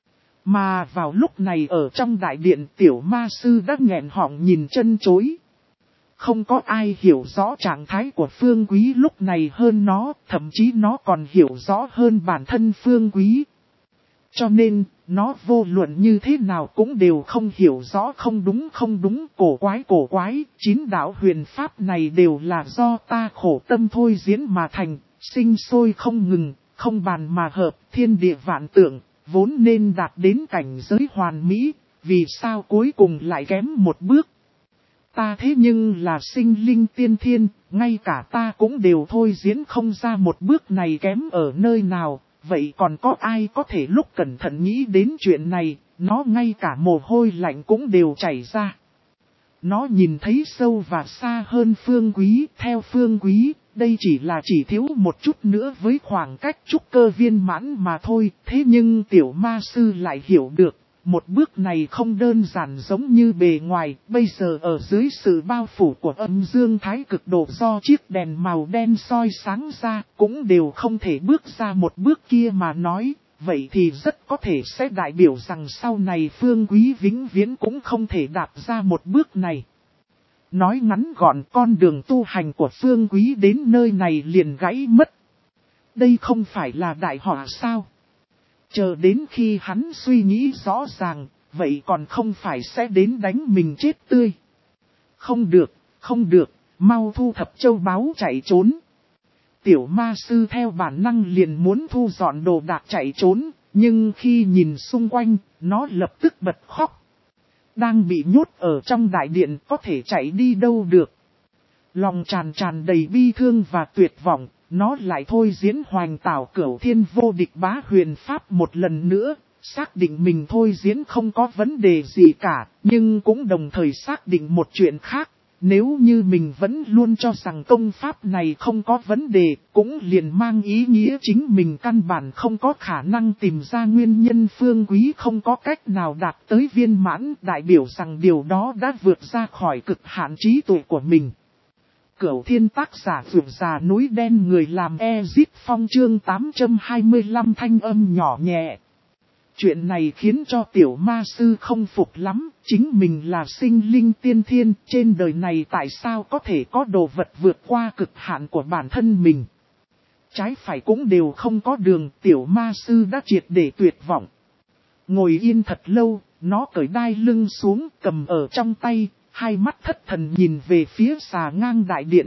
Mà vào lúc này ở trong đại điện tiểu ma sư đã nghẹn họng nhìn chân chối. Không có ai hiểu rõ trạng thái của Phương Quý lúc này hơn nó, thậm chí nó còn hiểu rõ hơn bản thân Phương Quý. Cho nên, nó vô luận như thế nào cũng đều không hiểu rõ không đúng không đúng, cổ quái cổ quái, chín đạo huyền pháp này đều là do ta khổ tâm thôi diễn mà thành, sinh sôi không ngừng, không bàn mà hợp, thiên địa vạn tượng, vốn nên đạt đến cảnh giới hoàn mỹ, vì sao cuối cùng lại kém một bước. Ta thế nhưng là sinh linh tiên thiên, ngay cả ta cũng đều thôi diễn không ra một bước này kém ở nơi nào. Vậy còn có ai có thể lúc cẩn thận nghĩ đến chuyện này, nó ngay cả mồ hôi lạnh cũng đều chảy ra. Nó nhìn thấy sâu và xa hơn Phương Quý, theo Phương Quý, đây chỉ là chỉ thiếu một chút nữa với khoảng cách trúc cơ viên mãn mà thôi. Thế nhưng tiểu ma sư lại hiểu được, một bước này không đơn giản giống như bề ngoài, bây giờ ở dưới sự bao phủ của âm dương thái cực độ do chiếc đèn màu đen soi sáng ra, cũng đều không thể bước ra một bước kia mà nói, vậy thì rất có thể sẽ đại biểu rằng sau này Phương Quý vĩnh viễn cũng không thể đạp ra một bước này. Nói ngắn gọn, con đường tu hành của Phương Quý đến nơi này liền gãy mất. Đây không phải là đại họa sao? Chờ đến khi hắn suy nghĩ rõ ràng, vậy còn không phải sẽ đến đánh mình chết tươi. Không được, không được, mau thu thập châu báu chạy trốn. Tiểu ma sư theo bản năng liền muốn thu dọn đồ đạc chạy trốn, nhưng khi nhìn xung quanh, nó lập tức bật khóc. Đang bị nhốt ở trong đại điện có thể chạy đi đâu được. Lòng tràn tràn đầy bi thương và tuyệt vọng. Nó lại thôi diễn hoành tảo cửu thiên vô địch bá huyền pháp một lần nữa, xác định mình thôi diễn không có vấn đề gì cả, nhưng cũng đồng thời xác định một chuyện khác, nếu như mình vẫn luôn cho rằng công pháp này không có vấn đề, cũng liền mang ý nghĩa chính mình căn bản không có khả năng tìm ra nguyên nhân Phương Quý không có cách nào đạt tới viên mãn, đại biểu rằng điều đó đã vượt ra khỏi cực hạn trí tuệ của mình. Cửu thiên tác giả vượt già núi đen người làm Ezit Phong chương tám trăm hai mươi lăm thanh âm nhỏ nhẹ. Chuyện này khiến cho tiểu ma sư không phục lắm, chính mình là sinh linh tiên thiên, trên đời này tại sao có thể có đồ vật vượt qua cực hạn của bản thân mình. Trái phải cũng đều không có đường, tiểu ma sư đã triệt để tuyệt vọng. Ngồi yên thật lâu, nó cởi đai lưng xuống, cầm ở trong tay. Hai mắt thất thần nhìn về phía xà ngang đại điện.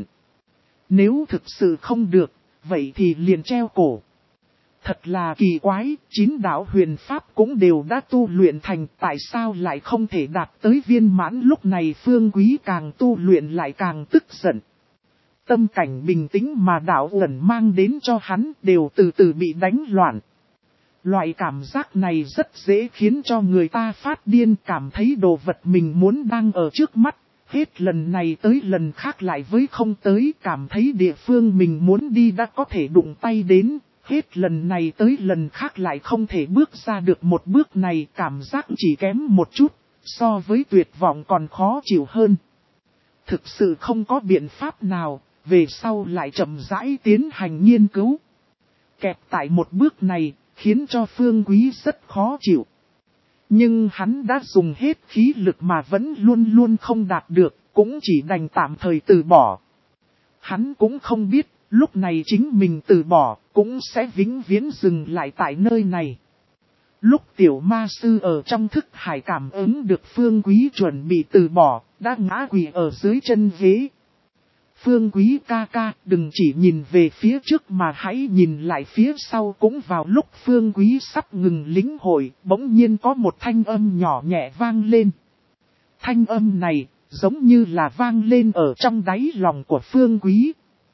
Nếu thực sự không được, vậy thì liền treo cổ. Thật là kỳ quái, chín đạo huyền pháp cũng đều đã tu luyện thành, tại sao lại không thể đạt tới viên mãn. Lúc này Phương Quý càng tu luyện lại càng tức giận. Tâm cảnh bình tĩnh mà đạo uẩn mang đến cho hắn đều từ từ bị đánh loạn. Loại cảm giác này rất dễ khiến cho người ta phát điên, cảm thấy đồ vật mình muốn đang ở trước mắt, hết lần này tới lần khác lại với không tới, cảm thấy địa phương mình muốn đi đã có thể đụng tay đến, hết lần này tới lần khác lại không thể bước ra được một bước này, cảm giác chỉ kém một chút, so với tuyệt vọng còn khó chịu hơn. Thực sự không có biện pháp nào, về sau lại chậm rãi tiến hành nghiên cứu. Kẹp tại một bước này, khiến cho Phương Quý rất khó chịu. Nhưng hắn đã dùng hết khí lực mà vẫn luôn luôn không đạt được, cũng chỉ đành tạm thời từ bỏ. Hắn cũng không biết, lúc này chính mình từ bỏ, cũng sẽ vĩnh viễn dừng lại tại nơi này. Lúc tiểu ma sư ở trong thức hải cảm ứng được Phương Quý chuẩn bị từ bỏ, đã ngã quỵ ở dưới chân ghế. Phương Quý ca ca, đừng chỉ nhìn về phía trước mà hãy nhìn lại phía sau. Cũng vào lúc Phương Quý sắp ngừng lĩnh hội, bỗng nhiên có một thanh âm nhỏ nhẹ vang lên. Thanh âm này, giống như là vang lên ở trong đáy lòng của Phương Quý.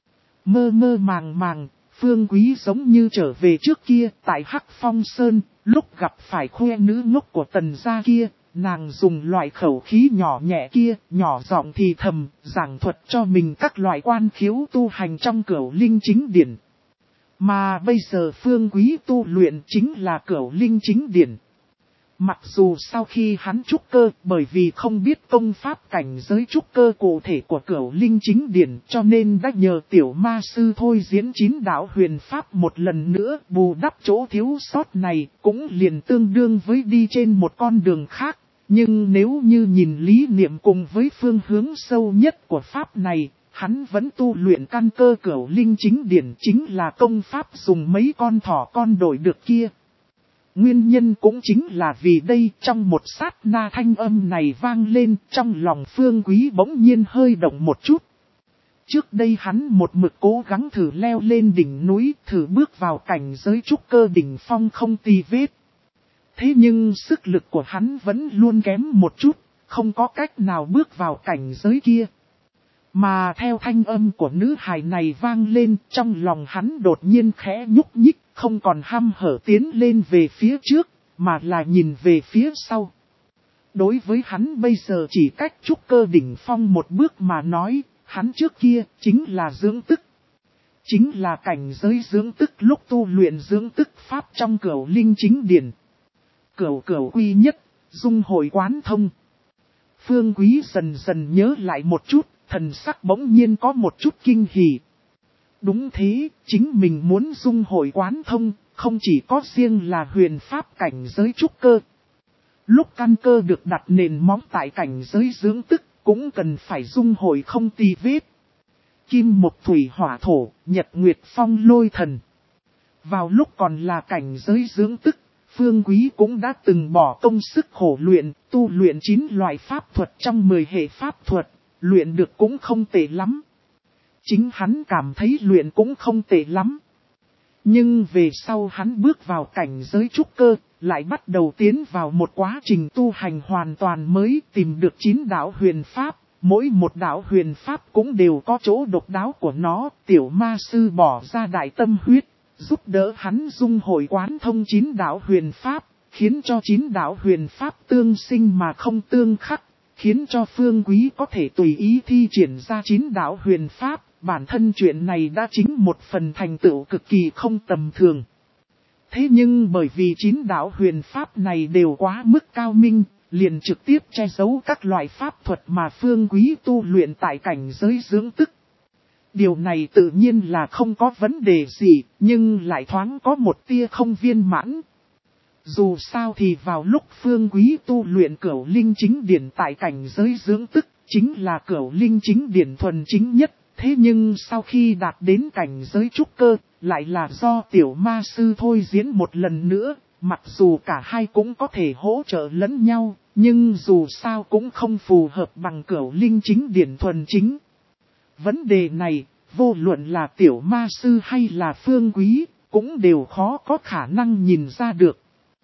Mơ mơ màng màng, Phương Quý giống như trở về trước kia tại Hắc Phong Sơn, lúc gặp phải khoe nữ ngốc của Tần gia kia, nàng dùng loại khẩu khí nhỏ nhẹ kia, nhỏ giọng thì thầm, giảng thuật cho mình các loại quan khiếu tu hành trong Cửu Linh Chính Điển. Mà bây giờ Phương Quý tu luyện chính là Cửu Linh Chính Điển. Mặc dù sau khi hắn trúc cơ, bởi vì không biết công pháp cảnh giới trúc cơ cụ thể của Cửu Linh Chính Điển, cho nên đã nhờ tiểu ma sư thôi diễn chín đạo huyền pháp một lần nữa, bù đắp chỗ thiếu sót này, cũng liền tương đương với đi trên một con đường khác. Nhưng nếu như nhìn lý niệm cùng với phương hướng sâu nhất của pháp này, hắn vẫn tu luyện căn cơ Cửu Linh Chính Điển, chính là công pháp dùng mấy con thỏ con đổi được kia. Nguyên nhân cũng chính là vì đây, trong một sát na thanh âm này vang lên, trong lòng Phương Quý bỗng nhiên hơi động một chút. Trước đây hắn một mực cố gắng thử leo lên đỉnh núi, thử bước vào cảnh giới trúc cơ đỉnh phong không tì vết. Thế nhưng sức lực của hắn vẫn luôn kém một chút, không có cách nào bước vào cảnh giới kia. Mà theo thanh âm của nữ hài này vang lên, trong lòng hắn đột nhiên khẽ nhúc nhích, không còn hăm hở tiến lên về phía trước, mà là nhìn về phía sau. Đối với hắn bây giờ chỉ cách trúc cơ đỉnh phong một bước mà nói, hắn trước kia chính là dưỡng tức. Chính là cảnh giới dưỡng tức lúc tu luyện dưỡng tức pháp trong Cửu Linh Chính Điển. Cửu cửu quy nhất, dung hội quán thông. Phương Quý dần dần nhớ lại một chút, thần sắc bỗng nhiên có một chút kinh hỉ. Đúng thế, chính mình muốn dung hội quán thông, không chỉ có riêng là huyền pháp cảnh giới trúc cơ. Lúc căn cơ được đặt nền móng tại cảnh giới dưỡng tức, cũng cần phải dung hội không tì vết. Kim mộc thủy hỏa thổ, nhật nguyệt phong lôi thần. Vào lúc còn là cảnh giới dưỡng tức, Phương Quý cũng đã từng bỏ công sức khổ luyện, tu luyện chín loại pháp thuật trong mười hệ pháp thuật, luyện được cũng không tệ lắm. Chính hắn cảm thấy luyện cũng không tệ lắm. Nhưng về sau hắn bước vào cảnh giới trúc cơ, lại bắt đầu tiến vào một quá trình tu hành hoàn toàn mới, tìm được chín đạo huyền pháp. Mỗi một đạo huyền pháp cũng đều có chỗ độc đáo của nó, tiểu ma sư bỏ ra đại tâm huyết, giúp đỡ hắn dung hội quán thông chín đạo huyền pháp, khiến cho chín đạo huyền pháp tương sinh mà không tương khắc, khiến cho Phương Quý có thể tùy ý thi triển ra chín đạo huyền pháp. Bản thân chuyện này đã chính một phần thành tựu cực kỳ không tầm thường. Thế nhưng bởi vì chín đạo huyền pháp này đều quá mức cao minh, liền trực tiếp che giấu các loại pháp thuật mà Phương Quý tu luyện tại cảnh giới dưỡng tức. Điều này tự nhiên là không có vấn đề gì, nhưng lại thoáng có một tia không viên mãn. Dù sao thì vào lúc Phương Quý tu luyện Cửu Linh Chính Điển tại cảnh giới dưỡng tức, chính là Cửu Linh Chính Điển thuần chính nhất. Thế nhưng sau khi đạt đến cảnh giới trúc cơ, lại là do tiểu ma sư thôi diễn một lần nữa, mặc dù cả hai cũng có thể hỗ trợ lẫn nhau, nhưng dù sao cũng không phù hợp bằng Cửu Linh Chính Điển thuần chính. Vấn đề này, vô luận là tiểu ma sư hay là Phương Quý, cũng đều khó có khả năng nhìn ra được.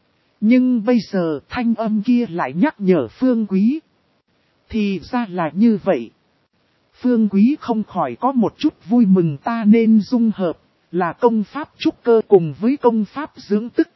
Nhưng bây giờ thanh âm kia lại nhắc nhở Phương Quý. Thì ra là như vậy. Phương Quý không khỏi có một chút vui mừng, ta nên dung hợp, là công pháp trúc cơ cùng với công pháp dưỡng tức.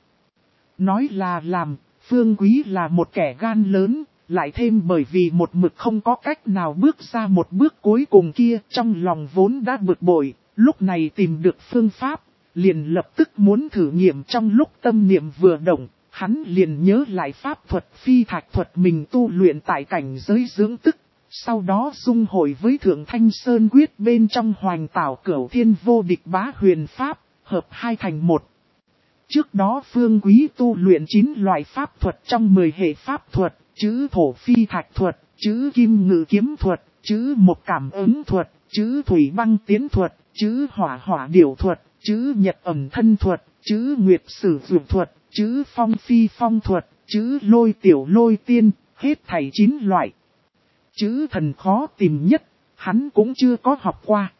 Nói là làm, Phương Quý là một kẻ gan lớn, lại thêm bởi vì một mực không có cách nào bước ra một bước cuối cùng kia, trong lòng vốn đã bực bội, lúc này tìm được phương pháp, liền lập tức muốn thử nghiệm. Trong lúc tâm niệm vừa động, hắn liền nhớ lại pháp thuật phi thạch thuật mình tu luyện tại cảnh giới dưỡng tức. Sau đó dung hội với Thượng Thanh Sơn Quyết bên trong Hoành Tảo Cửu Thiên Vô Địch Bá Huyền Pháp, hợp hai thành một. Trước đó Phương Quý tu luyện chín loại pháp thuật trong mười hệ pháp thuật, chữ thổ phi thạch thuật, chữ kim ngự kiếm thuật, chữ một cảm ứng thuật, chữ thủy băng tiến thuật, chữ hỏa hỏa điểu thuật, chữ nhật ẩm thân thuật, chữ nguyệt sử dụng thuật, chữ phong phi phong thuật, chữ lôi tiểu lôi tiên, hết thảy chín loại. Chữ thần khó tìm nhất, hắn cũng chưa có học qua.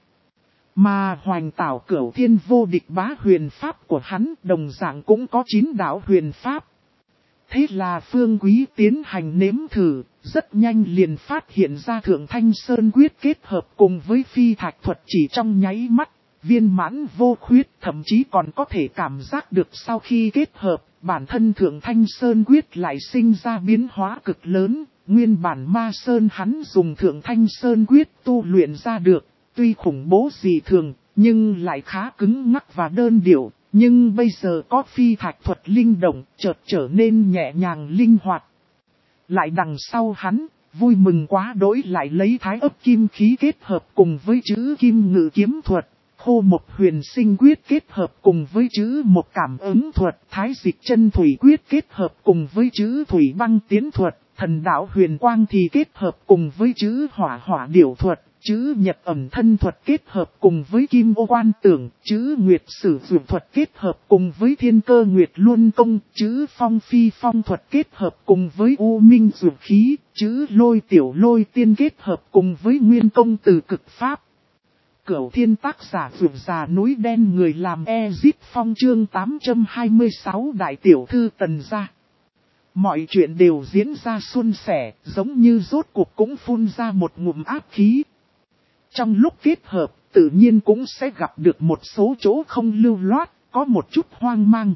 Mà Hoành Tảo Cửu Thiên Vô Địch Bá Huyền Pháp của hắn đồng dạng cũng có chín đạo huyền pháp. Thế là Phương Quý tiến hành nếm thử, rất nhanh liền phát hiện ra Thượng Thanh Sơn Quyết kết hợp cùng với phi thạch thuật chỉ trong nháy mắt, viên mãn vô khuyết, thậm chí còn có thể cảm giác được sau khi kết hợp, bản thân Thượng Thanh Sơn Quyết lại sinh ra biến hóa cực lớn. Nguyên bản Ma Sơn hắn dùng Thượng Thanh Sơn Quyết tu luyện ra được, tuy khủng bố dị thường, nhưng lại khá cứng ngắc và đơn điệu. Nhưng bây giờ có phi thạch thuật linh động, chợt trở nên nhẹ nhàng linh hoạt. Lại đằng sau hắn, vui mừng quá đỗi lại lấy thái ấp kim khí kết hợp cùng với chữ kim ngự kiếm thuật, khô một huyền sinh quyết kết hợp cùng với chữ một cảm ứng thuật, thái dịch chân thủy quyết kết hợp cùng với chữ thủy băng tiến thuật, thần đạo huyền quang thì kết hợp cùng với chữ hỏa hỏa điểu thuật. Chữ nhật ẩm thân thuật kết hợp cùng với kim ô quan tưởng, chữ nguyệt sử dụng thuật kết hợp cùng với thiên cơ nguyệt luân công, chữ phong phi phong thuật kết hợp cùng với u minh dược khí, chữ lôi tiểu lôi tiên kết hợp cùng với nguyên công từ cực pháp. Cửu thiên tác giả vượt già núi đen người làm Ezip Phong chương tám trăm hai mươi sáu đại tiểu thư Tần gia. Mọi chuyện đều diễn ra suôn sẻ, giống như rốt cuộc cũng phun ra một ngụm áp khí. Trong lúc kết hợp, tự nhiên cũng sẽ gặp được một số chỗ không lưu loát, có một chút hoang mang.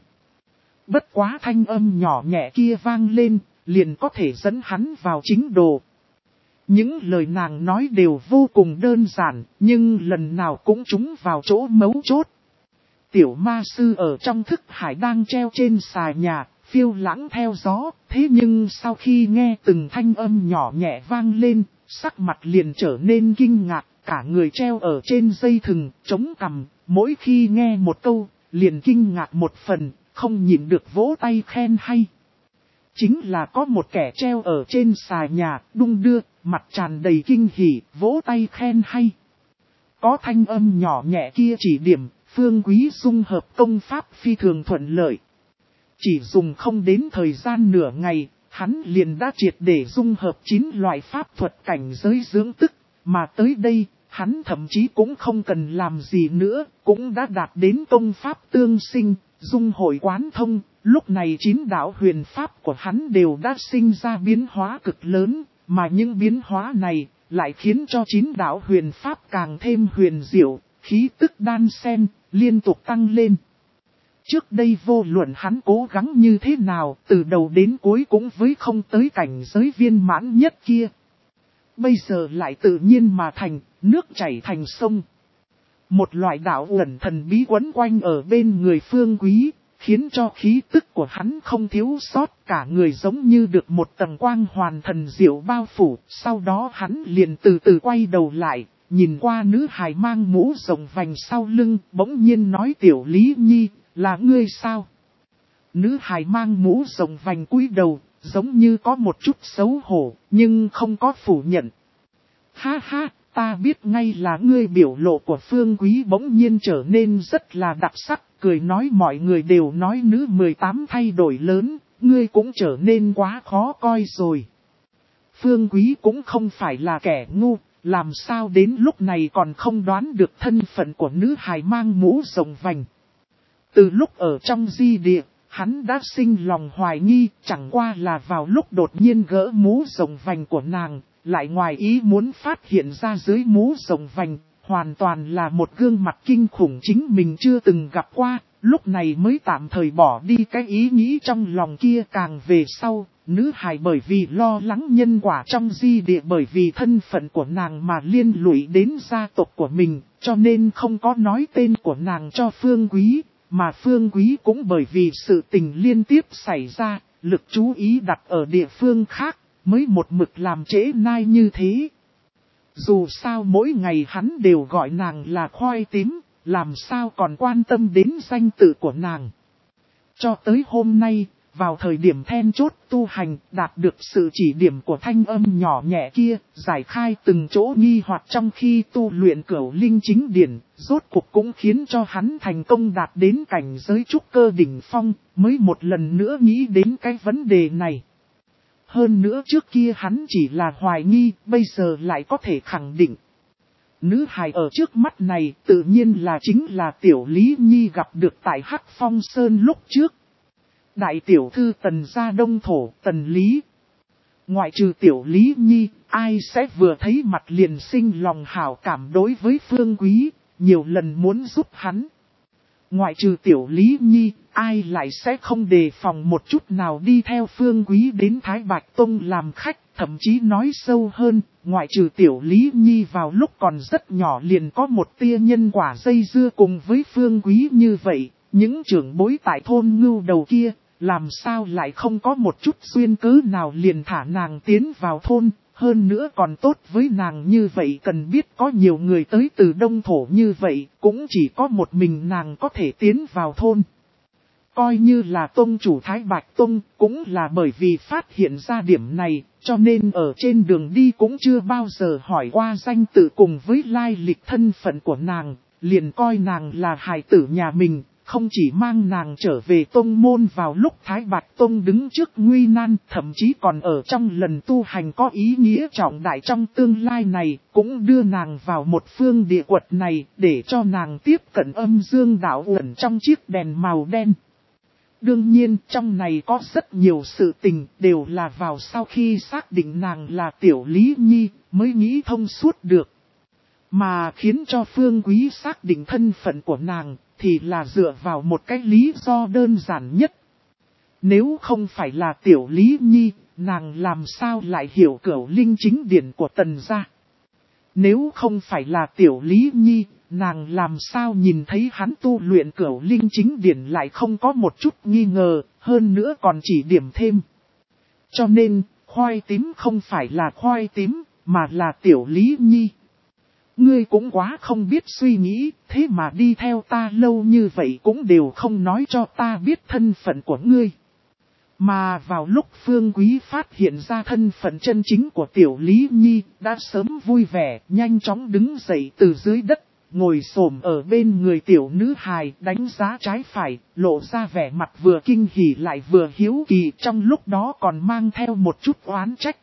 Bất quá thanh âm nhỏ nhẹ kia vang lên, liền có thể dẫn hắn vào chính đồ. Những lời nàng nói đều vô cùng đơn giản, nhưng lần nào cũng trúng vào chỗ mấu chốt. Tiểu ma sư ở trong thức hải đang treo trên xà nhà, phiêu lãng theo gió, thế nhưng sau khi nghe từng thanh âm nhỏ nhẹ vang lên, sắc mặt liền trở nên kinh ngạc. Cả người treo ở trên dây thừng, chống cằm, mỗi khi nghe một câu, liền kinh ngạc một phần, không nhịn được vỗ tay khen hay. Chính là có một kẻ treo ở trên xà nhà, đung đưa, mặt tràn đầy kinh hỉ, vỗ tay khen hay. Có thanh âm nhỏ nhẹ kia chỉ điểm, Phương Quý dung hợp công pháp phi thường thuận lợi. Chỉ dùng không đến thời gian nửa ngày, hắn liền đã triệt để dung hợp chín loại pháp thuật cảnh giới dưỡng tức, mà tới đây, hắn thậm chí cũng không cần làm gì nữa, cũng đã đạt đến công pháp tương sinh, dung hội quán thông. Lúc này chín đạo huyền pháp của hắn đều đã sinh ra biến hóa cực lớn, mà những biến hóa này lại khiến cho chín đạo huyền pháp càng thêm huyền diệu, khí tức đan xen, liên tục tăng lên. Trước đây vô luận hắn cố gắng như thế nào, từ đầu đến cuối cũng với không tới cảnh giới viên mãn nhất kia. Bây giờ lại tự nhiên mà thành, nước chảy thành sông. Một loại đạo uẩn thần bí quấn quanh ở bên người Phương Quý, khiến cho khí tức của hắn không thiếu sót, cả người giống như được một tầng quang hoàn thần diệu bao phủ. Sau đó hắn liền từ từ quay đầu lại, nhìn qua nữ hài mang mũ rộng vành sau lưng, bỗng nhiên nói Tiểu Lý Nhi, là ngươi sao? Nữ hài mang mũ rộng vành cúi đầu, giống như có một chút xấu hổ, nhưng không có phủ nhận. Ha ha, ta biết ngay là ngươi. Biểu lộ của Phương Quý bỗng nhiên trở nên rất là đặc sắc, cười nói mọi người đều nói nữ mười tám thay đổi lớn, ngươi cũng trở nên quá khó coi rồi. Phương Quý cũng không phải là kẻ ngu, làm sao đến lúc này còn không đoán được thân phận của nữ hài mang mũ rộng vành. Từ lúc ở trong di địa, hắn đã sinh lòng hoài nghi, chẳng qua là vào lúc đột nhiên gỡ mũ rộng vành của nàng, lại ngoài ý muốn phát hiện ra dưới mũ rộng vành, hoàn toàn là một gương mặt kinh khủng chính mình chưa từng gặp qua, lúc này mới tạm thời bỏ đi cái ý nghĩ trong lòng kia. Càng về sau, nữ hài bởi vì lo lắng nhân quả trong di địa, bởi vì thân phận của nàng mà liên lụy đến gia tộc của mình, cho nên không có nói tên của nàng cho Phương Quý. Mà Phương Quý cũng bởi vì sự tình liên tiếp xảy ra, lực chú ý đặt ở địa phương khác, mới một mực làm trễ nai như thế. Dù sao mỗi ngày hắn đều gọi nàng là khoai tím, làm sao còn quan tâm đến danh tự của nàng. Cho tới hôm nay, vào thời điểm then chốt tu hành, đạt được sự chỉ điểm của thanh âm nhỏ nhẹ kia, giải khai từng chỗ nghi hoặc trong khi tu luyện cửu linh chính điển, rốt cuộc cũng khiến cho hắn thành công đạt đến cảnh giới trúc cơ đỉnh phong, mới một lần nữa nghĩ đến cái vấn đề này. Hơn nữa trước kia hắn chỉ là hoài nghi, bây giờ lại có thể khẳng định. Nữ hài ở trước mắt này tự nhiên là chính là Tiểu Lý Nhi gặp được tại Hắc Phong Sơn lúc trước. Đại tiểu thư Tần gia đông thổ Tần Lý. Ngoại trừ tiểu Lý Nhi, ai sẽ vừa thấy mặt liền sinh lòng hảo cảm đối với Phương Quý, nhiều lần muốn giúp hắn. Ngoại trừ tiểu Lý Nhi, ai lại sẽ không đề phòng một chút nào đi theo Phương Quý đến Thái Bạch Tông làm khách, thậm chí nói sâu hơn, ngoại trừ tiểu Lý Nhi vào lúc còn rất nhỏ liền có một tia nhân quả dây dưa cùng với Phương Quý như vậy, những trưởng bối tại thôn ngưu đầu kia, làm sao lại không có một chút duyên cớ nào liền thả nàng tiến vào thôn. Hơn nữa còn tốt với nàng như vậy, cần biết có nhiều người tới từ đông thổ như vậy, cũng chỉ có một mình nàng có thể tiến vào thôn. Coi như là tông chủ Thái Bạch Tông, cũng là bởi vì phát hiện ra điểm này, cho nên ở trên đường đi cũng chưa bao giờ hỏi qua danh tự cùng với lai lịch thân phận của nàng, liền coi nàng là hài tử nhà mình. Không chỉ mang nàng trở về tông môn vào lúc Thái Bạch Tông đứng trước nguy nan, thậm chí còn ở trong lần tu hành có ý nghĩa trọng đại trong tương lai này, cũng đưa nàng vào một phương địa quật này, để cho nàng tiếp cận âm dương đạo ẩn trong chiếc đèn màu đen. Đương nhiên, trong này có rất nhiều sự tình, đều là vào sau khi xác định nàng là tiểu Lý Nhi, mới nghĩ thông suốt được. Mà khiến cho Phương Quý xác định thân phận của nàng, thì là dựa vào một cái lý do đơn giản nhất. Nếu không phải là tiểu Lý Nhi, nàng làm sao lại hiểu cửu linh chính điển của Tần gia? Nếu không phải là tiểu Lý Nhi, nàng làm sao nhìn thấy hắn tu luyện cửu linh chính điển lại không có một chút nghi ngờ, hơn nữa còn chỉ điểm thêm. Cho nên, khoai tím không phải là khoai tím, mà là tiểu Lý Nhi. Ngươi cũng quá không biết suy nghĩ, thế mà đi theo ta lâu như vậy cũng đều không nói cho ta biết thân phận của ngươi. Mà vào lúc Phương Quý phát hiện ra thân phận chân chính của tiểu Lý Nhi, đã sớm vui vẻ, nhanh chóng đứng dậy từ dưới đất, ngồi xổm ở bên người tiểu nữ hài, đánh giá trái phải, lộ ra vẻ mặt vừa kinh hỉ lại vừa hiếu kỳ, trong lúc đó còn mang theo một chút oán trách.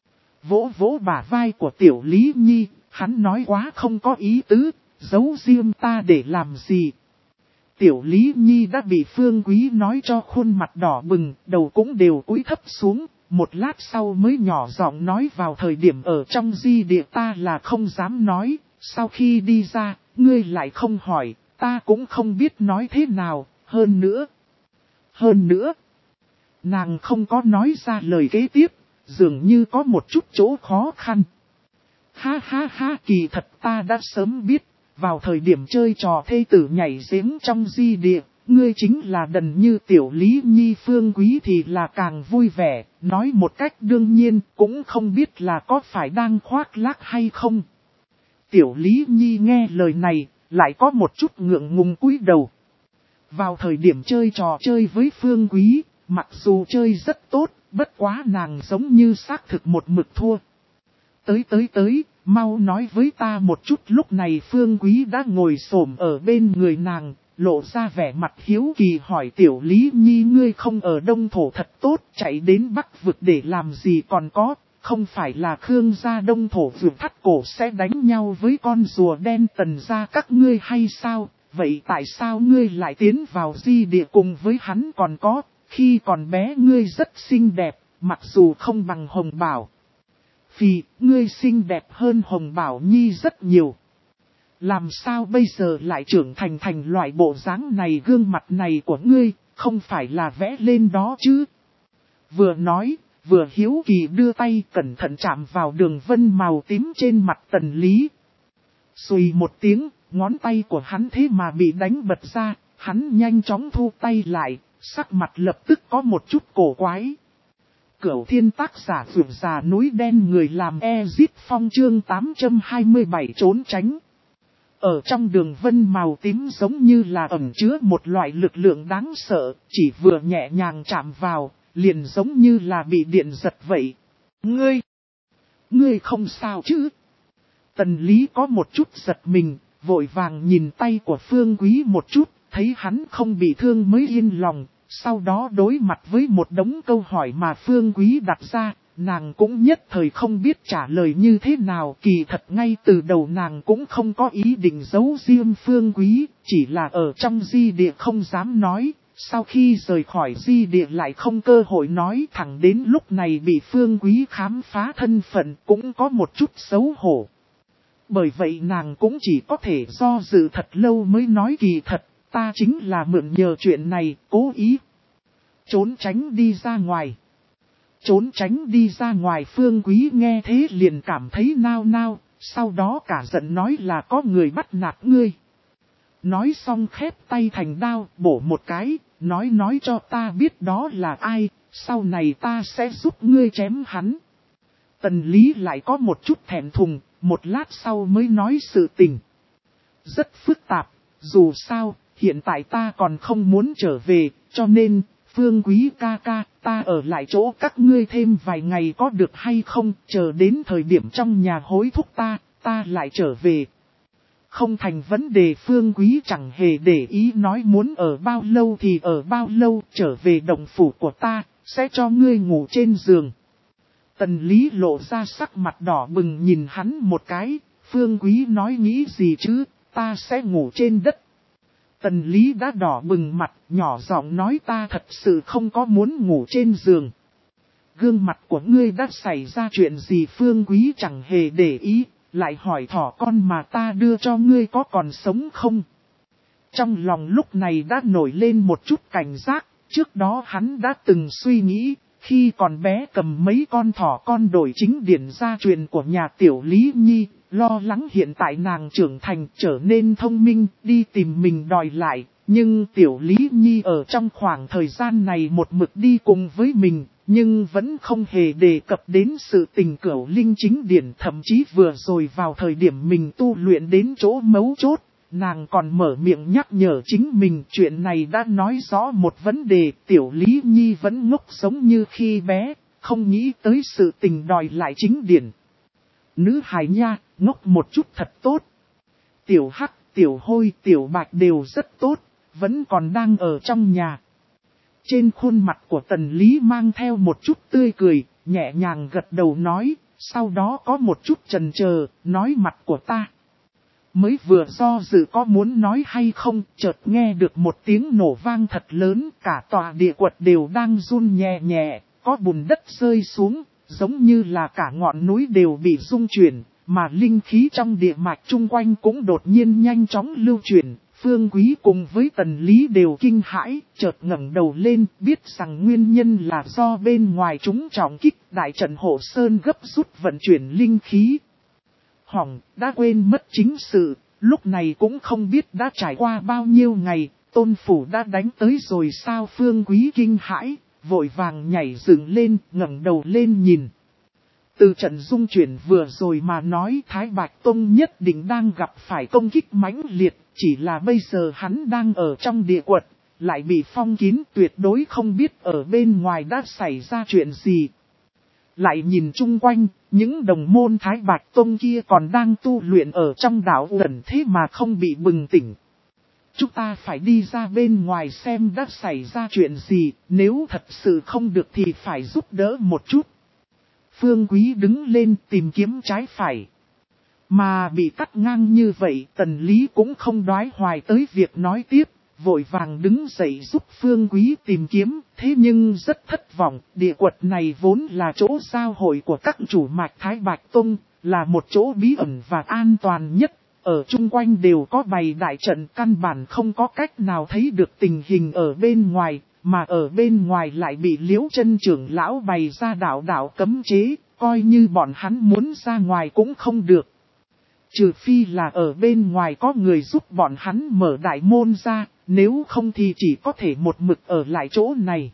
Vỗ vỗ bả vai của tiểu Lý Nhi, hắn nói quá không có ý tứ, giấu riêng ta để làm gì. Tiểu Lý Nhi đã bị Phương Quý nói cho khuôn mặt đỏ bừng, đầu cũng đều cúi thấp xuống, một lát sau mới nhỏ giọng nói vào thời điểm ở trong di địa ta là không dám nói, sau khi đi ra, ngươi lại không hỏi, ta cũng không biết nói thế nào, hơn nữa. Hơn nữa, nàng không có nói ra lời kế tiếp, dường như có một chút chỗ khó khăn. Ha ha ha, kỳ thật ta đã sớm biết, vào thời điểm chơi trò thê tử nhảy giếng trong di địa, ngươi chính là đần như tiểu Lý Nhi. Phương Quý thì là càng vui vẻ, nói một cách đương nhiên, cũng không biết là có phải đang khoác lác hay không. Tiểu Lý Nhi nghe lời này, lại có một chút ngượng ngùng cúi đầu. Vào thời điểm chơi trò chơi với Phương Quý, mặc dù chơi rất tốt, bất quá nàng giống như xác thực một mực thua. Tới tới tới, mau nói với ta một chút. Lúc này Phương Quý đã ngồi xổm ở bên người nàng, lộ ra vẻ mặt hiếu kỳ hỏi tiểu Lý Nhi ngươi không ở đông thổ thật tốt, chạy đến Bắc vực để làm gì còn có, không phải là Khương gia đông thổ vượt thắt cổ sẽ đánh nhau với con rùa đen Tần gia các ngươi hay sao, vậy tại sao ngươi lại tiến vào di địa cùng với hắn còn có, khi còn bé ngươi rất xinh đẹp, mặc dù không bằng Hồng Bảo. Phì, ngươi xinh đẹp hơn Hồng Bảo Nhi rất nhiều. Làm sao bây giờ lại trưởng thành thành loại bộ dáng này, gương mặt này của ngươi, không phải là vẽ lên đó chứ? Vừa nói, vừa hiếu kỳ đưa tay cẩn thận chạm vào đường vân màu tím trên mặt Tần Lý. Xùi một tiếng, ngón tay của hắn thế mà bị đánh bật ra, hắn nhanh chóng thu tay lại, sắc mặt lập tức có một chút cổ quái. Cửu thiên tác giả vượt già núi đen người làm Ezit Phong chương tám trăm hai mươi bảy trốn tránh. Ở trong đường vân màu tím giống như là ẩn chứa một loại lực lượng đáng sợ, chỉ vừa nhẹ nhàng chạm vào, liền giống như là bị điện giật vậy. Ngươi! Ngươi không sao chứ? Tần Lý có một chút giật mình, vội vàng nhìn tay của Phương Quý một chút, thấy hắn không bị thương mới yên lòng. Sau đó đối mặt với một đống câu hỏi mà Phương Quý đặt ra, nàng cũng nhất thời không biết trả lời như thế nào. Kỳ thật ngay từ đầu nàng cũng không có ý định giấu riêng Phương Quý, chỉ là ở trong di địa không dám nói, sau khi rời khỏi di địa lại không cơ hội nói, thẳng đến lúc này bị Phương Quý khám phá thân phận cũng có một chút xấu hổ. Bởi vậy nàng cũng chỉ có thể do dự thật lâu mới nói kỳ thật, ta chính là mượn nhờ chuyện này, cố ý trốn tránh đi ra ngoài. Trốn tránh đi ra ngoài, Phương Quý nghe thế liền cảm thấy nao nao, sau đó cả giận nói là có người bắt nạt ngươi. Nói xong khép tay thành đao, bổ một cái, nói nói cho ta biết đó là ai, sau này ta sẽ giúp ngươi chém hắn. Tần Lý lại có một chút thẹn thùng, một lát sau mới nói sự tình. Rất phức tạp, dù sao, hiện tại ta còn không muốn trở về, cho nên, Phương Quý ca ca, ta ở lại chỗ các ngươi thêm vài ngày có được hay không, chờ đến thời điểm trong nhà hối thúc ta, ta lại trở về. Không thành vấn đề, Phương Quý chẳng hề để ý, nói muốn ở bao lâu thì ở bao lâu, trở về động phủ của ta, sẽ cho ngươi ngủ trên giường. Tần Lý lộ ra sắc mặt đỏ bừng nhìn hắn một cái, Phương Quý nói nghĩ gì chứ, ta sẽ ngủ trên đất. Tần Lý đã đỏ bừng mặt, nhỏ giọng nói ta thật sự không có muốn ngủ trên giường. Gương mặt của ngươi đã xảy ra chuyện gì, Phương Quý chẳng hề để ý, lại hỏi thỏ con mà ta đưa cho ngươi có còn sống không? Trong lòng lúc này đã nổi lên một chút cảnh giác, trước đó hắn đã từng suy nghĩ, khi còn bé cầm mấy con thỏ con đổi chính điển gia truyền của nhà tiểu Lý Nhi, lo lắng hiện tại nàng trưởng thành trở nên thông minh, đi tìm mình đòi lại, nhưng tiểu Lý Nhi ở trong khoảng thời gian này một mực đi cùng với mình, nhưng vẫn không hề đề cập đến sự tình cửu linh chính điển, thậm chí vừa rồi vào thời điểm mình tu luyện đến chỗ mấu chốt. Nàng còn mở miệng nhắc nhở chính mình, chuyện này đã nói rõ một vấn đề, tiểu Lý Nhi vẫn ngốc giống như khi bé, không nghĩ tới sự tình đòi lại chính điển. Nữ hài nha, ngốc một chút thật tốt. Tiểu Hắc, tiểu Hôi, tiểu Bạch đều rất tốt, vẫn còn đang ở trong nhà. Trên khuôn mặt của Tần Lý mang theo một chút tươi cười, nhẹ nhàng gật đầu nói, sau đó có một chút chần chờ, nói mặt của ta. Mới vừa do dự có muốn nói hay không, chợt nghe được một tiếng nổ vang thật lớn, cả tòa địa quật đều đang run nhẹ nhẹ, có bùn đất rơi xuống, giống như là cả ngọn núi đều bị rung chuyển, mà linh khí trong địa mạch chung quanh cũng đột nhiên nhanh chóng lưu chuyển. Phương Quý cùng với Tần Lý đều kinh hãi, chợt ngẩng đầu lên, biết rằng nguyên nhân là do bên ngoài chúng trọng kích, đại trận hộ sơn gấp rút vận chuyển linh khí. Hỏng, đã quên mất chính sự, lúc này cũng không biết đã trải qua bao nhiêu ngày, Tôn Phủ đã đánh tới rồi sao? Phương Quý kinh hãi, vội vàng nhảy dựng lên, ngẩng đầu lên nhìn. Từ trận dung chuyển vừa rồi mà nói, Thái Bạch Tông nhất định đang gặp phải công kích mãnh liệt, chỉ là bây giờ hắn đang ở trong địa quật, lại bị phong kín, tuyệt đối không biết ở bên ngoài đã xảy ra chuyện gì. Lại nhìn chung quanh, những đồng môn Thái Bạch Tông kia còn đang tu luyện ở trong đảo Uẩn thế mà không bị bừng tỉnh. Chúng ta phải đi ra bên ngoài xem đã xảy ra chuyện gì, nếu thật sự không được thì phải giúp đỡ một chút. Phương Quý đứng lên tìm kiếm trái phải. Mà bị cắt ngang như vậy, Tần Lý cũng không đoái hoài tới việc nói tiếp, vội vàng đứng dậy giúp Phương Quý tìm kiếm, thế nhưng rất thất vọng, địa quật này vốn là chỗ giao hội của các chủ mạch Thái Bạch Tông, là một chỗ bí ẩn và an toàn nhất, ở chung quanh đều có bày đại trận, căn bản không có cách nào thấy được tình hình ở bên ngoài, mà ở bên ngoài lại bị Liễu Chân trưởng lão bày ra đạo đạo cấm chế, coi như bọn hắn muốn ra ngoài cũng không được. Trừ phi là ở bên ngoài có người giúp bọn hắn mở đại môn ra, nếu không thì chỉ có thể một mực ở lại chỗ này.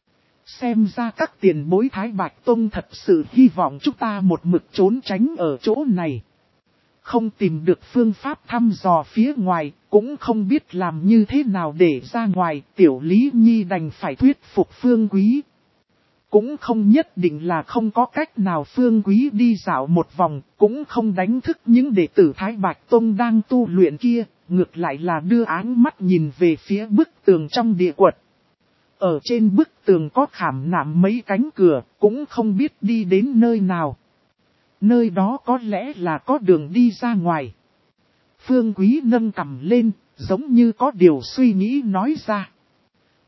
Xem ra các tiền bối Thái Bạch Tông thật sự hy vọng chúng ta một mực trốn tránh ở chỗ này. Không tìm được phương pháp thăm dò phía ngoài, cũng không biết làm như thế nào để ra ngoài, tiểu Lý Nhi đành phải thuyết phục Phương Quý. Cũng không nhất định là không có cách nào. Phương Quý đi dạo một vòng, cũng không đánh thức những đệ tử Thái Bạch Tông đang tu luyện kia, ngược lại là đưa áng mắt nhìn về phía bức tường trong địa quật. Ở trên bức tường có khảm nạm mấy cánh cửa, cũng không biết đi đến nơi nào. Nơi đó có lẽ là có đường đi ra ngoài. Phương Quý nâng cằm lên, giống như có điều suy nghĩ nói ra.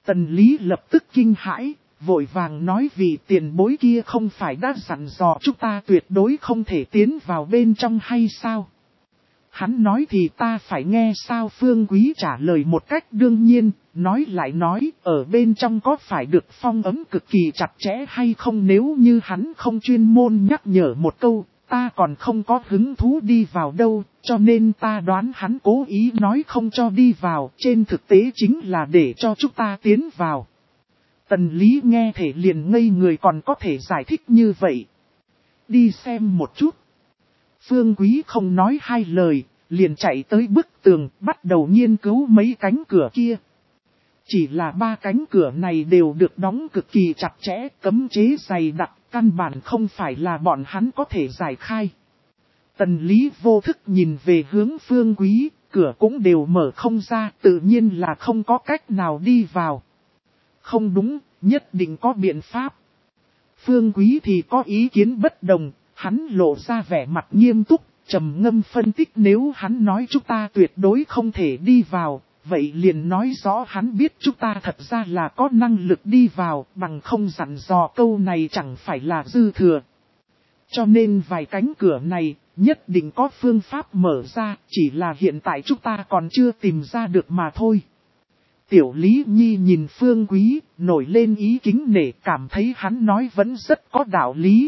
Tần Lý lập tức kinh hãi, vội vàng nói vì tiền bối kia không phải đã dặn dò chúng ta tuyệt đối không thể tiến vào bên trong hay sao? Hắn nói thì ta phải nghe sao? Phương Quý trả lời một cách đương nhiên, nói lại nói ở bên trong có phải được phong ấm cực kỳ chặt chẽ hay không? Nếu như hắn không chuyên môn nhắc nhở một câu, ta còn không có hứng thú đi vào đâu, cho nên ta đoán hắn cố ý nói không cho đi vào, trên thực tế chính là để cho chúng ta tiến vào. Tần Lý nghe thể liền ngây người, còn có thể giải thích như vậy. Đi xem một chút. Phương Quý không nói hai lời, liền chạy tới bức tường, bắt đầu nghiên cứu mấy cánh cửa kia. Chỉ là ba cánh cửa này đều được đóng cực kỳ chặt chẽ, cấm chế dày đặc, căn bản không phải là bọn hắn có thể giải khai. Tần Lý vô thức nhìn về hướng Phương Quý, cửa cũng đều mở không ra, tự nhiên là không có cách nào đi vào. Không đúng, nhất định có biện pháp. Phương Quý thì có ý kiến bất đồng, hắn lộ ra vẻ mặt nghiêm túc, trầm ngâm phân tích. Nếu hắn nói chúng ta tuyệt đối không thể đi vào, vậy liền nói rõ hắn biết chúng ta thật ra là có năng lực đi vào, bằng không dặn dò câu này chẳng phải là dư thừa. Cho nên vài cánh cửa này, nhất định có phương pháp mở ra, chỉ là hiện tại chúng ta còn chưa tìm ra được mà thôi. Tiểu Lý Nhi nhìn Phương Quý, nổi lên ý kính nể, cảm thấy hắn nói vẫn rất có đạo lý.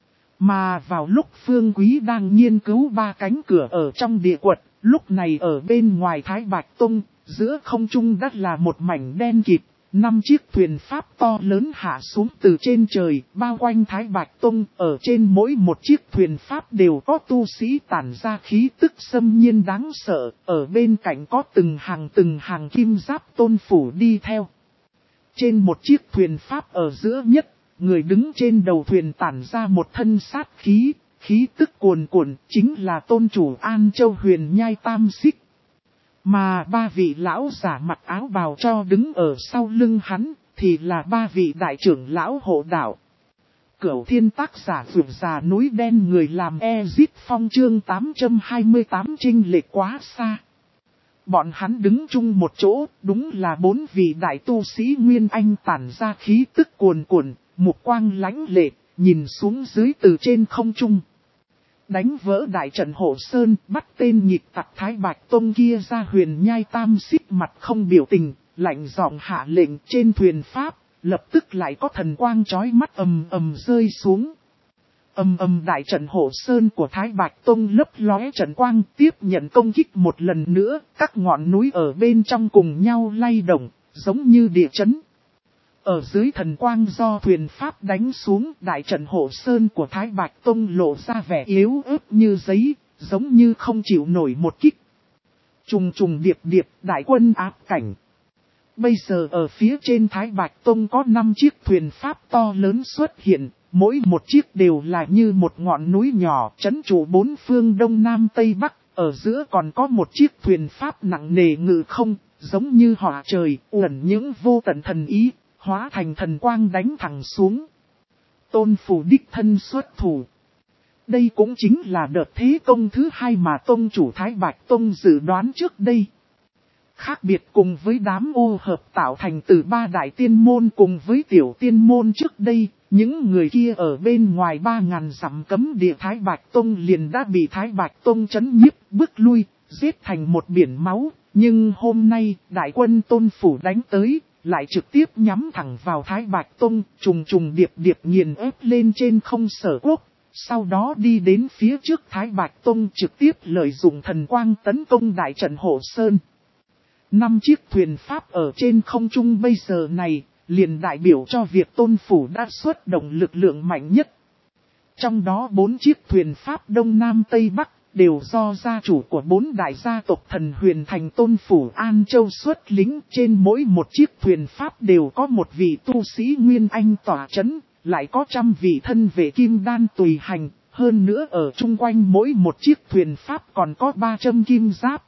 Mà vào lúc Phương Quý đang nghiên cứu ba cánh cửa ở trong địa quật, lúc này ở bên ngoài Thái Bạch Tông, giữa không trung đất là một mảnh đen kịt, năm chiếc thuyền pháp to lớn hạ xuống từ trên trời, bao quanh Thái Bạch Tông, ở trên mỗi một chiếc thuyền pháp đều có tu sĩ tản ra khí tức xâm nhiên đáng sợ, ở bên cạnh có từng hàng từng hàng kim giáp tôn phủ đi theo. Trên một chiếc thuyền pháp ở giữa nhất, người đứng trên đầu thuyền tản ra một thân sát khí, khí tức cuồn cuộn, chính là tôn chủ An Châu Huyền Nhai Tam Xích. Mà ba vị lão giả mặc áo bào cho đứng ở sau lưng hắn, thì là ba vị đại trưởng lão hộ đạo. Cửu Thiên tác giả vượt già núi đen người làm Ezit Phong chương tám trăm hai mươi tám chênh lệch quá xa. Bọn hắn đứng chung một chỗ, đúng là bốn vị đại tu sĩ Nguyên Anh tản ra khí tức cuồn cuộn, mục quang lãnh lệ, nhìn xuống dưới từ trên không trung. Đánh vỡ đại trận hộ sơn, bắt tên nhịp tặc Thái Bạch Tông kia ra. Huyền Nhai Tam Xích mặt không biểu tình, lạnh giọng hạ lệnh. Trên thuyền pháp, lập tức lại có thần quang chói mắt ầm ầm rơi xuống. Ầm ầm đại trận hộ sơn của Thái Bạch Tông lấp lóe trận quang, tiếp nhận công kích một lần nữa, các ngọn núi ở bên trong cùng nhau lay động, giống như địa chấn. Ở dưới thần quang do thuyền pháp đánh xuống, đại trận hộ sơn của Thái Bạch Tông lộ ra vẻ yếu ớt như giấy, giống như không chịu nổi một kích. Trùng trùng điệp điệp, đại quân áp cảnh. Bây giờ ở phía trên Thái Bạch Tông có năm chiếc thuyền pháp to lớn xuất hiện, mỗi một chiếc đều là như một ngọn núi nhỏ, trấn trụ bốn phương đông nam tây bắc, ở giữa còn có một chiếc thuyền pháp nặng nề ngự không, giống như hỏa trời, uẩn những vô tận thần ý. Hóa thành thần quang đánh thẳng xuống. Tôn phủ đích thân xuất thủ. Đây cũng chính là đợt thế công thứ hai mà Tông chủ Thái Bạch Tông dự đoán trước đây. Khác biệt cùng với đám ô hợp tạo thành từ ba đại tiên môn cùng với tiểu tiên môn trước đây, những người kia ở bên ngoài ba ngàn dặm cấm địa Thái Bạch Tông liền đã bị Thái Bạch Tông chấn nhiếp, bước lui, giết thành một biển máu. Nhưng hôm nay, đại quân Tôn phủ đánh tới, lại trực tiếp nhắm thẳng vào Thái Bạch Tông, trùng trùng điệp điệp nghiền ép lên trên không Sở Quốc, sau đó đi đến phía trước Thái Bạch Tông trực tiếp lợi dụng thần quang tấn công đại trận hộ sơn. Năm chiếc thuyền pháp ở trên không trung bây giờ này, liền đại biểu cho việc Tôn phủ đã xuất động lực lượng mạnh nhất. Trong đó bốn chiếc thuyền pháp Đông Nam Tây Bắc, đều do gia chủ của bốn đại gia tộc Thần Huyền Thành Tôn phủ An Châu xuất lính. Trên mỗi một chiếc thuyền pháp đều có một vị tu sĩ Nguyên Anh tỏa chấn, lại có trăm vị thân vệ kim đan tùy hành, hơn nữa ở chung quanh mỗi một chiếc thuyền pháp còn có ba trăm kim giáp.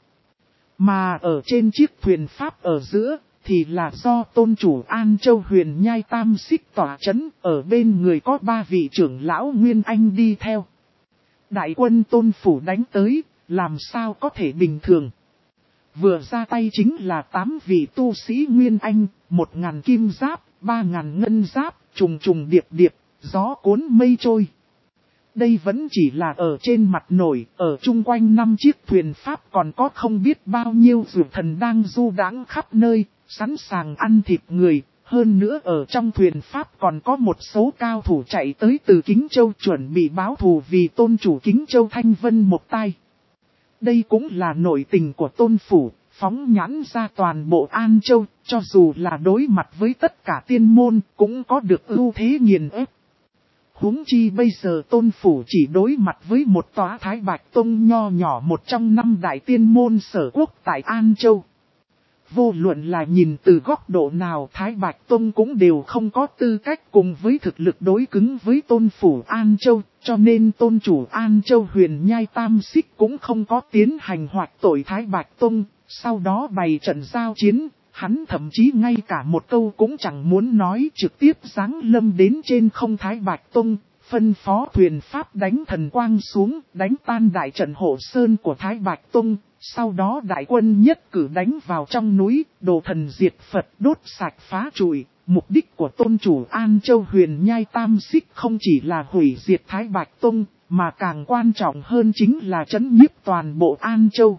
Mà ở trên chiếc thuyền pháp ở giữa, thì là do tôn chủ An Châu Huyền Nhai Tam Xích tỏa chấn, ở bên người có ba vị trưởng lão Nguyên Anh đi theo. Đại quân Tôn phủ đánh tới, làm sao có thể bình thường. vừa ra tay chính là tám vị tu sĩ Nguyên Anh, một ngàn kim giáp, ba ngàn ngân giáp, trùng trùng điệp điệp, gió cuốn mây trôi. Đây vẫn chỉ là ở trên mặt nổi, ở chung quanh năm chiếc thuyền pháp còn có không biết bao nhiêu dược thần đang du đãng khắp nơi, sẵn sàng ăn thịt người. Hơn nữa ở trong thuyền pháp còn có một số cao thủ chạy tới từ Kính Châu chuẩn bị báo thù vì tôn chủ Kính Châu Thanh Vân một tay. Đây cũng là nội tình của tôn phủ, phóng nhãn ra toàn bộ An Châu, cho dù là đối mặt với tất cả tiên môn cũng có được ưu thế nghiền ép. Huống chi bây giờ tôn phủ chỉ đối mặt với một tòa Thái Bạch Tông nho nhỏ một trong năm đại tiên môn sở quốc tại An Châu. Vô luận là nhìn từ góc độ nào Thái Bạch Tông cũng đều không có tư cách cùng với thực lực đối cứng với tôn phủ An Châu, cho nên tôn chủ An Châu Huyền Nhai Tam Xích cũng không có tiến hành hoạt tội Thái Bạch Tông, sau đó bày trận giao chiến, hắn thậm chí ngay cả một câu cũng chẳng muốn nói trực tiếp giáng lâm đến trên không Thái Bạch Tông, phân phó thuyền pháp đánh thần quang xuống, đánh tan đại trận hộ sơn của Thái Bạch Tông. Sau đó đại quân nhất cử đánh vào trong núi, đồ thần diệt Phật đốt sạch phá trụi. Mục đích của tôn chủ An Châu Huyền Nhai Tam Xích không chỉ là hủy diệt Thái Bạch Tông, mà càng quan trọng hơn chính là trấn nhiếp toàn bộ An Châu.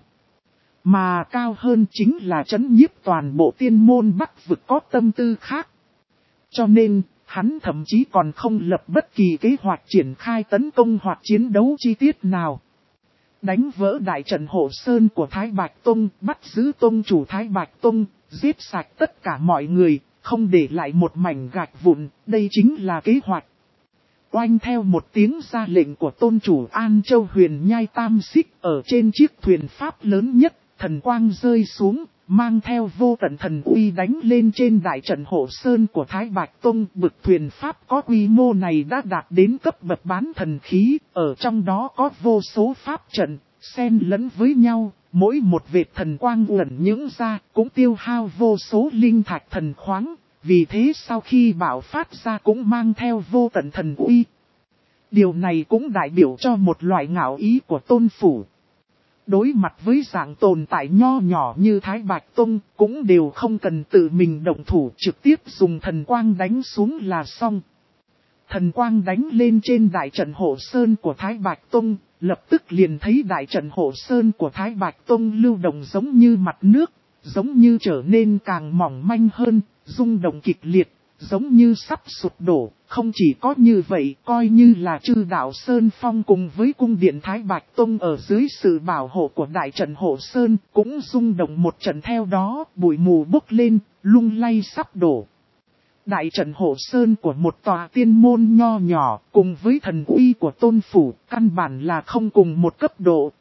Mà cao hơn chính là trấn nhiếp toàn bộ tiên môn Bắc vực có tâm tư khác. Cho nên, hắn thậm chí còn không lập bất kỳ kế hoạch triển khai tấn công hoặc chiến đấu chi tiết nào. Đánh vỡ đại trận hộ sơn của Thái Bạch Tông, bắt giữ tông chủ Thái Bạch Tông, giết sạch tất cả mọi người, không để lại một mảnh gạch vụn, đây chính là kế hoạch. Oanh theo một tiếng ra lệnh của tôn chủ An Châu Huyền Nhai Tam Xích ở trên chiếc thuyền pháp lớn nhất, thần quang rơi xuống, mang theo vô tận thần uy đánh lên trên đại trận hộ sơn của Thái Bạch Tông. Bực thuyền pháp có quy mô này đã đạt đến cấp bậc bán thần khí, ở trong đó có vô số pháp trận, xen lẫn với nhau, mỗi một vệt thần quang uẩn những ra cũng tiêu hao vô số linh thạch thần khoáng, vì thế sau khi bạo phát ra cũng mang theo vô tận thần uy. Điều này cũng đại biểu cho một loại ngạo ý của tôn phủ. Đối mặt với dạng tồn tại nho nhỏ như Thái Bạch Tông cũng đều không cần tự mình động thủ, trực tiếp dùng thần quang đánh xuống là xong. Thần quang đánh lên trên đại trận hộ sơn của Thái Bạch Tông, lập tức liền thấy đại trận hộ sơn của Thái Bạch Tông lưu động giống như mặt nước, giống như trở nên càng mỏng manh hơn, rung động kịch liệt, giống như sắp sụp đổ. Không chỉ có như vậy, coi như là Chư Đạo Sơn Phong cùng với cung điện Thái Bạch Tông ở dưới sự bảo hộ của đại trận hộ sơn cũng rung động một trận theo đó, bụi mù bốc lên, lung lay sắp đổ. Đại trận hộ sơn của một tòa tiên môn nho nhỏ cùng với thần uy của tôn phủ căn bản là không cùng một cấp độ.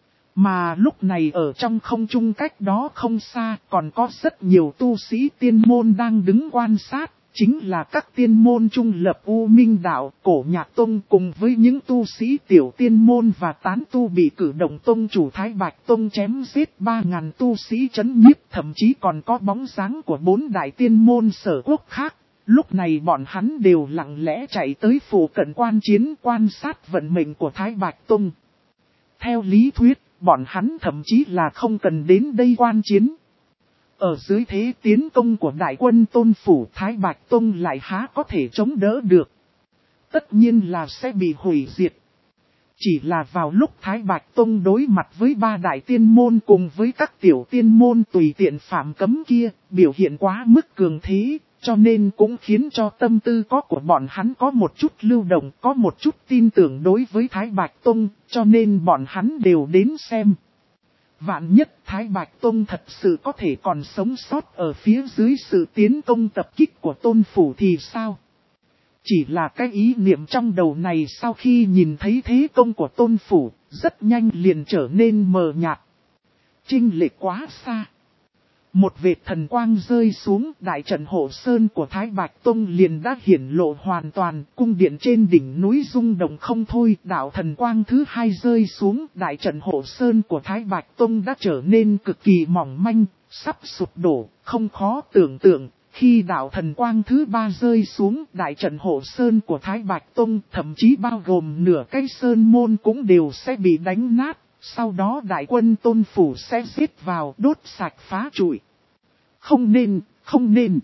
Mà lúc này ở trong không trung cách đó không xa còn có rất nhiều tu sĩ tiên môn đang đứng quan sát. Chính là các tiên môn trung lập U Minh Đạo, Cổ Nhạc Tông cùng với những tu sĩ tiểu tiên môn và tán tu bị cử động tông chủ Thái Bạch Tông chém giết ba ngàn tu sĩ trấn nhiếp, thậm chí còn có bóng dáng của bốn đại tiên môn sở quốc khác. Lúc này bọn hắn đều lặng lẽ chạy tới phủ cận quan chiến quan sát vận mệnh của Thái Bạch Tông. Theo lý thuyết, bọn hắn thậm chí là không cần đến đây quan chiến. Ở dưới thế tiến công của đại quân tôn phủ Thái Bạch Tông lại há có thể chống đỡ được. Tất nhiên là sẽ bị hủy diệt. Chỉ là vào lúc Thái Bạch Tông đối mặt với ba đại tiên môn cùng với các tiểu tiên môn tùy tiện phạm cấm kia, biểu hiện quá mức cường thế, cho nên cũng khiến cho tâm tư có của bọn hắn có một chút lưu động, có một chút tin tưởng đối với Thái Bạch Tông, cho nên bọn hắn đều đến xem. Vạn nhất Thái Bạch Tông thật sự có thể còn sống sót ở phía dưới sự tiến công tập kích của tôn phủ thì sao? Chỉ là cái ý niệm trong đầu này sau khi nhìn thấy thế công của tôn phủ, rất nhanh liền trở nên mờ nhạt. Chênh lệch quá xa. Một vệt thần quang rơi xuống, đại trận hộ sơn của Thái Bạch Tông liền đã hiển lộ hoàn toàn, cung điện trên đỉnh núi rung động không thôi. Đạo thần quang thứ hai rơi xuống, đại trận hộ sơn của Thái Bạch Tông đã trở nên cực kỳ mỏng manh, sắp sụp đổ, không khó tưởng tượng. Khi đạo thần quang thứ ba rơi xuống, đại trận hộ sơn của Thái Bạch Tông thậm chí bao gồm nửa cái sơn môn cũng đều sẽ bị đánh nát. Sau đó đại quân Tôn Phủ sẽ giết vào đốt sạch phá trụi. Không nên, không nên.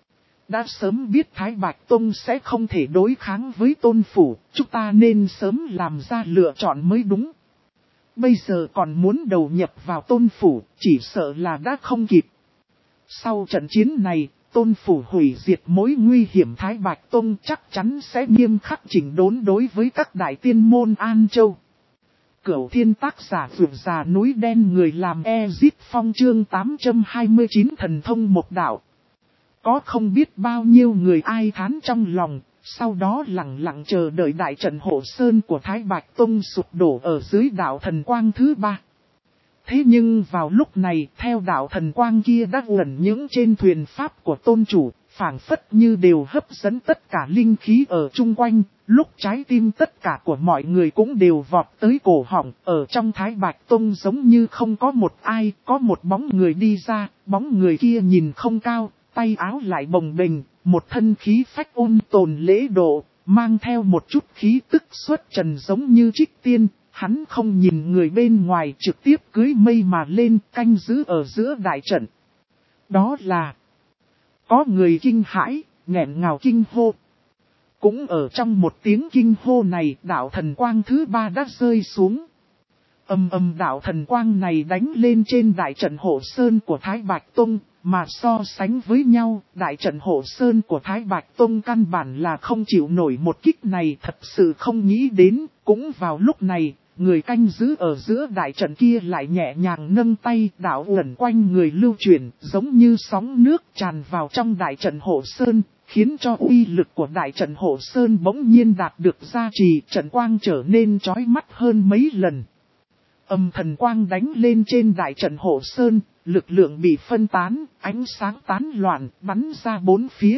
Đã sớm biết Thái Bạch Tông sẽ không thể đối kháng với Tôn Phủ, chúng ta nên sớm làm ra lựa chọn mới đúng. Bây giờ còn muốn đầu nhập vào Tôn Phủ, chỉ sợ là đã không kịp. Sau trận chiến này, Tôn Phủ hủy diệt mối nguy hiểm Thái Bạch Tông chắc chắn sẽ nghiêm khắc chỉnh đốn đối với các đại tiên môn An Châu. Cửu Thiên tác giả vượt già núi đen người làm Ezit Phong chương tám trăm hai mươi chín thần thông một đạo. Có không biết bao nhiêu người ai thán trong lòng, sau đó lặng lặng chờ đợi đại trận hộ sơn của Thái Bạch Tông sụp đổ ở dưới đạo thần quang thứ ba. Thế nhưng vào lúc này, theo đạo thần quang kia đã ẩn những trên thuyền pháp của tôn chủ, phảng phất như đều hấp dẫn tất cả linh khí ở chung quanh, lúc trái tim tất cả của mọi người cũng đều vọt tới cổ họng, ở trong Thái Bạch Tông giống như không có một ai, có một bóng người đi ra, bóng người kia nhìn không cao, tay áo lại bồng bềnh, một thân khí phách ôn tồn lễ độ, mang theo một chút khí tức xuất trần giống như trích tiên. Hắn không nhìn người bên ngoài trực tiếp cưới mây mà lên canh giữ ở giữa đại trận. Đó là có người kinh hãi, nghẹn ngào kinh hô. Cũng ở trong một tiếng kinh hô này đạo thần quang thứ ba đã rơi xuống. Âm âm đạo thần quang này đánh lên trên đại trận hộ sơn của Thái Bạch Tông, mà so sánh với nhau, đại trận hộ sơn của Thái Bạch Tông căn bản là không chịu nổi một kích này, thật sự không nghĩ đến, cũng vào lúc này. Người canh giữ ở giữa đại trận kia lại nhẹ nhàng nâng tay đạo uẩn quanh người lưu chuyển giống như sóng nước tràn vào trong đại trận hộ sơn, khiến cho uy lực của đại trận hộ sơn bỗng nhiên đạt được gia trì, trận quang trở nên chói mắt hơn mấy lần. Âm thần quang đánh lên trên đại trận hộ sơn, lực lượng bị phân tán, ánh sáng tán loạn, bắn ra bốn phía.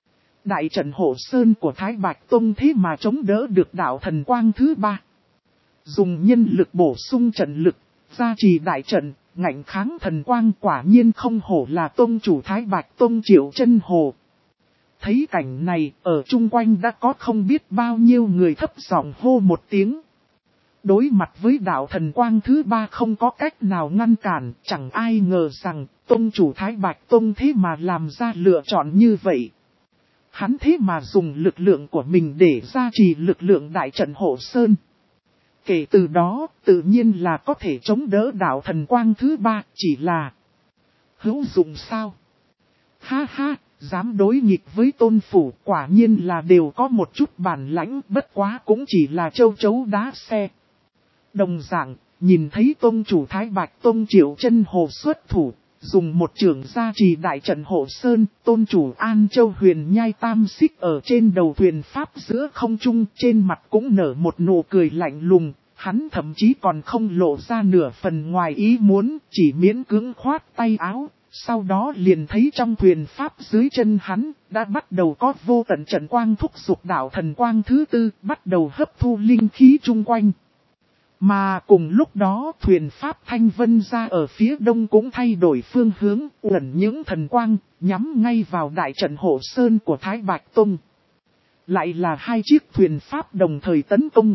Đại trận hộ sơn của Thái Bạch Tông thế mà chống đỡ được đạo thần quang thứ ba. Dùng nhân lực bổ sung trận lực, gia trì đại trận, ngạnh kháng thần quang quả nhiên không hổ là tông chủ Thái Bạch Tông Triệu Chân Hồ. Thấy cảnh này, ở chung quanh đã có không biết bao nhiêu người thấp giọng hô một tiếng. Đối mặt với đạo thần quang thứ ba không có cách nào ngăn cản, chẳng ai ngờ rằng tông chủ Thái Bạch Tông thế mà làm ra lựa chọn như vậy. Hắn thế mà dùng lực lượng của mình để gia trì lực lượng đại trận hộ sơn. Kể từ đó, tự nhiên là có thể chống đỡ đạo thần quang thứ ba, chỉ là hữu dụng sao? Ha ha, dám đối nghịch với Tôn Phủ, quả nhiên là đều có một chút bản lãnh, bất quá cũng chỉ là châu chấu đá xe. Đồng dạng, nhìn thấy Tông chủ Thái Bạch Tông Triệu Chân Hồ xuất thủ, dùng một trường gia trì đại trận hộ sơn, Tôn chủ An Châu Huyền Nhai tam xích ở trên đầu thuyền pháp giữa không trung, trên mặt cũng nở một nụ cười lạnh lùng, hắn thậm chí còn không lộ ra nửa phần ngoài ý muốn, chỉ miễn cưỡng khoát tay áo, sau đó liền thấy trong thuyền pháp dưới chân hắn, đã bắt đầu có vô tận trận quang thúc giục đạo thần quang thứ tư, bắt đầu hấp thu linh khí chung quanh. Mà cùng lúc đó thuyền pháp Thanh Vân ra ở phía đông cũng thay đổi phương hướng, uẩn những thần quang, nhắm ngay vào đại trận hộ sơn của Thái Bạch Tông. Lại là hai chiếc thuyền pháp đồng thời tấn công.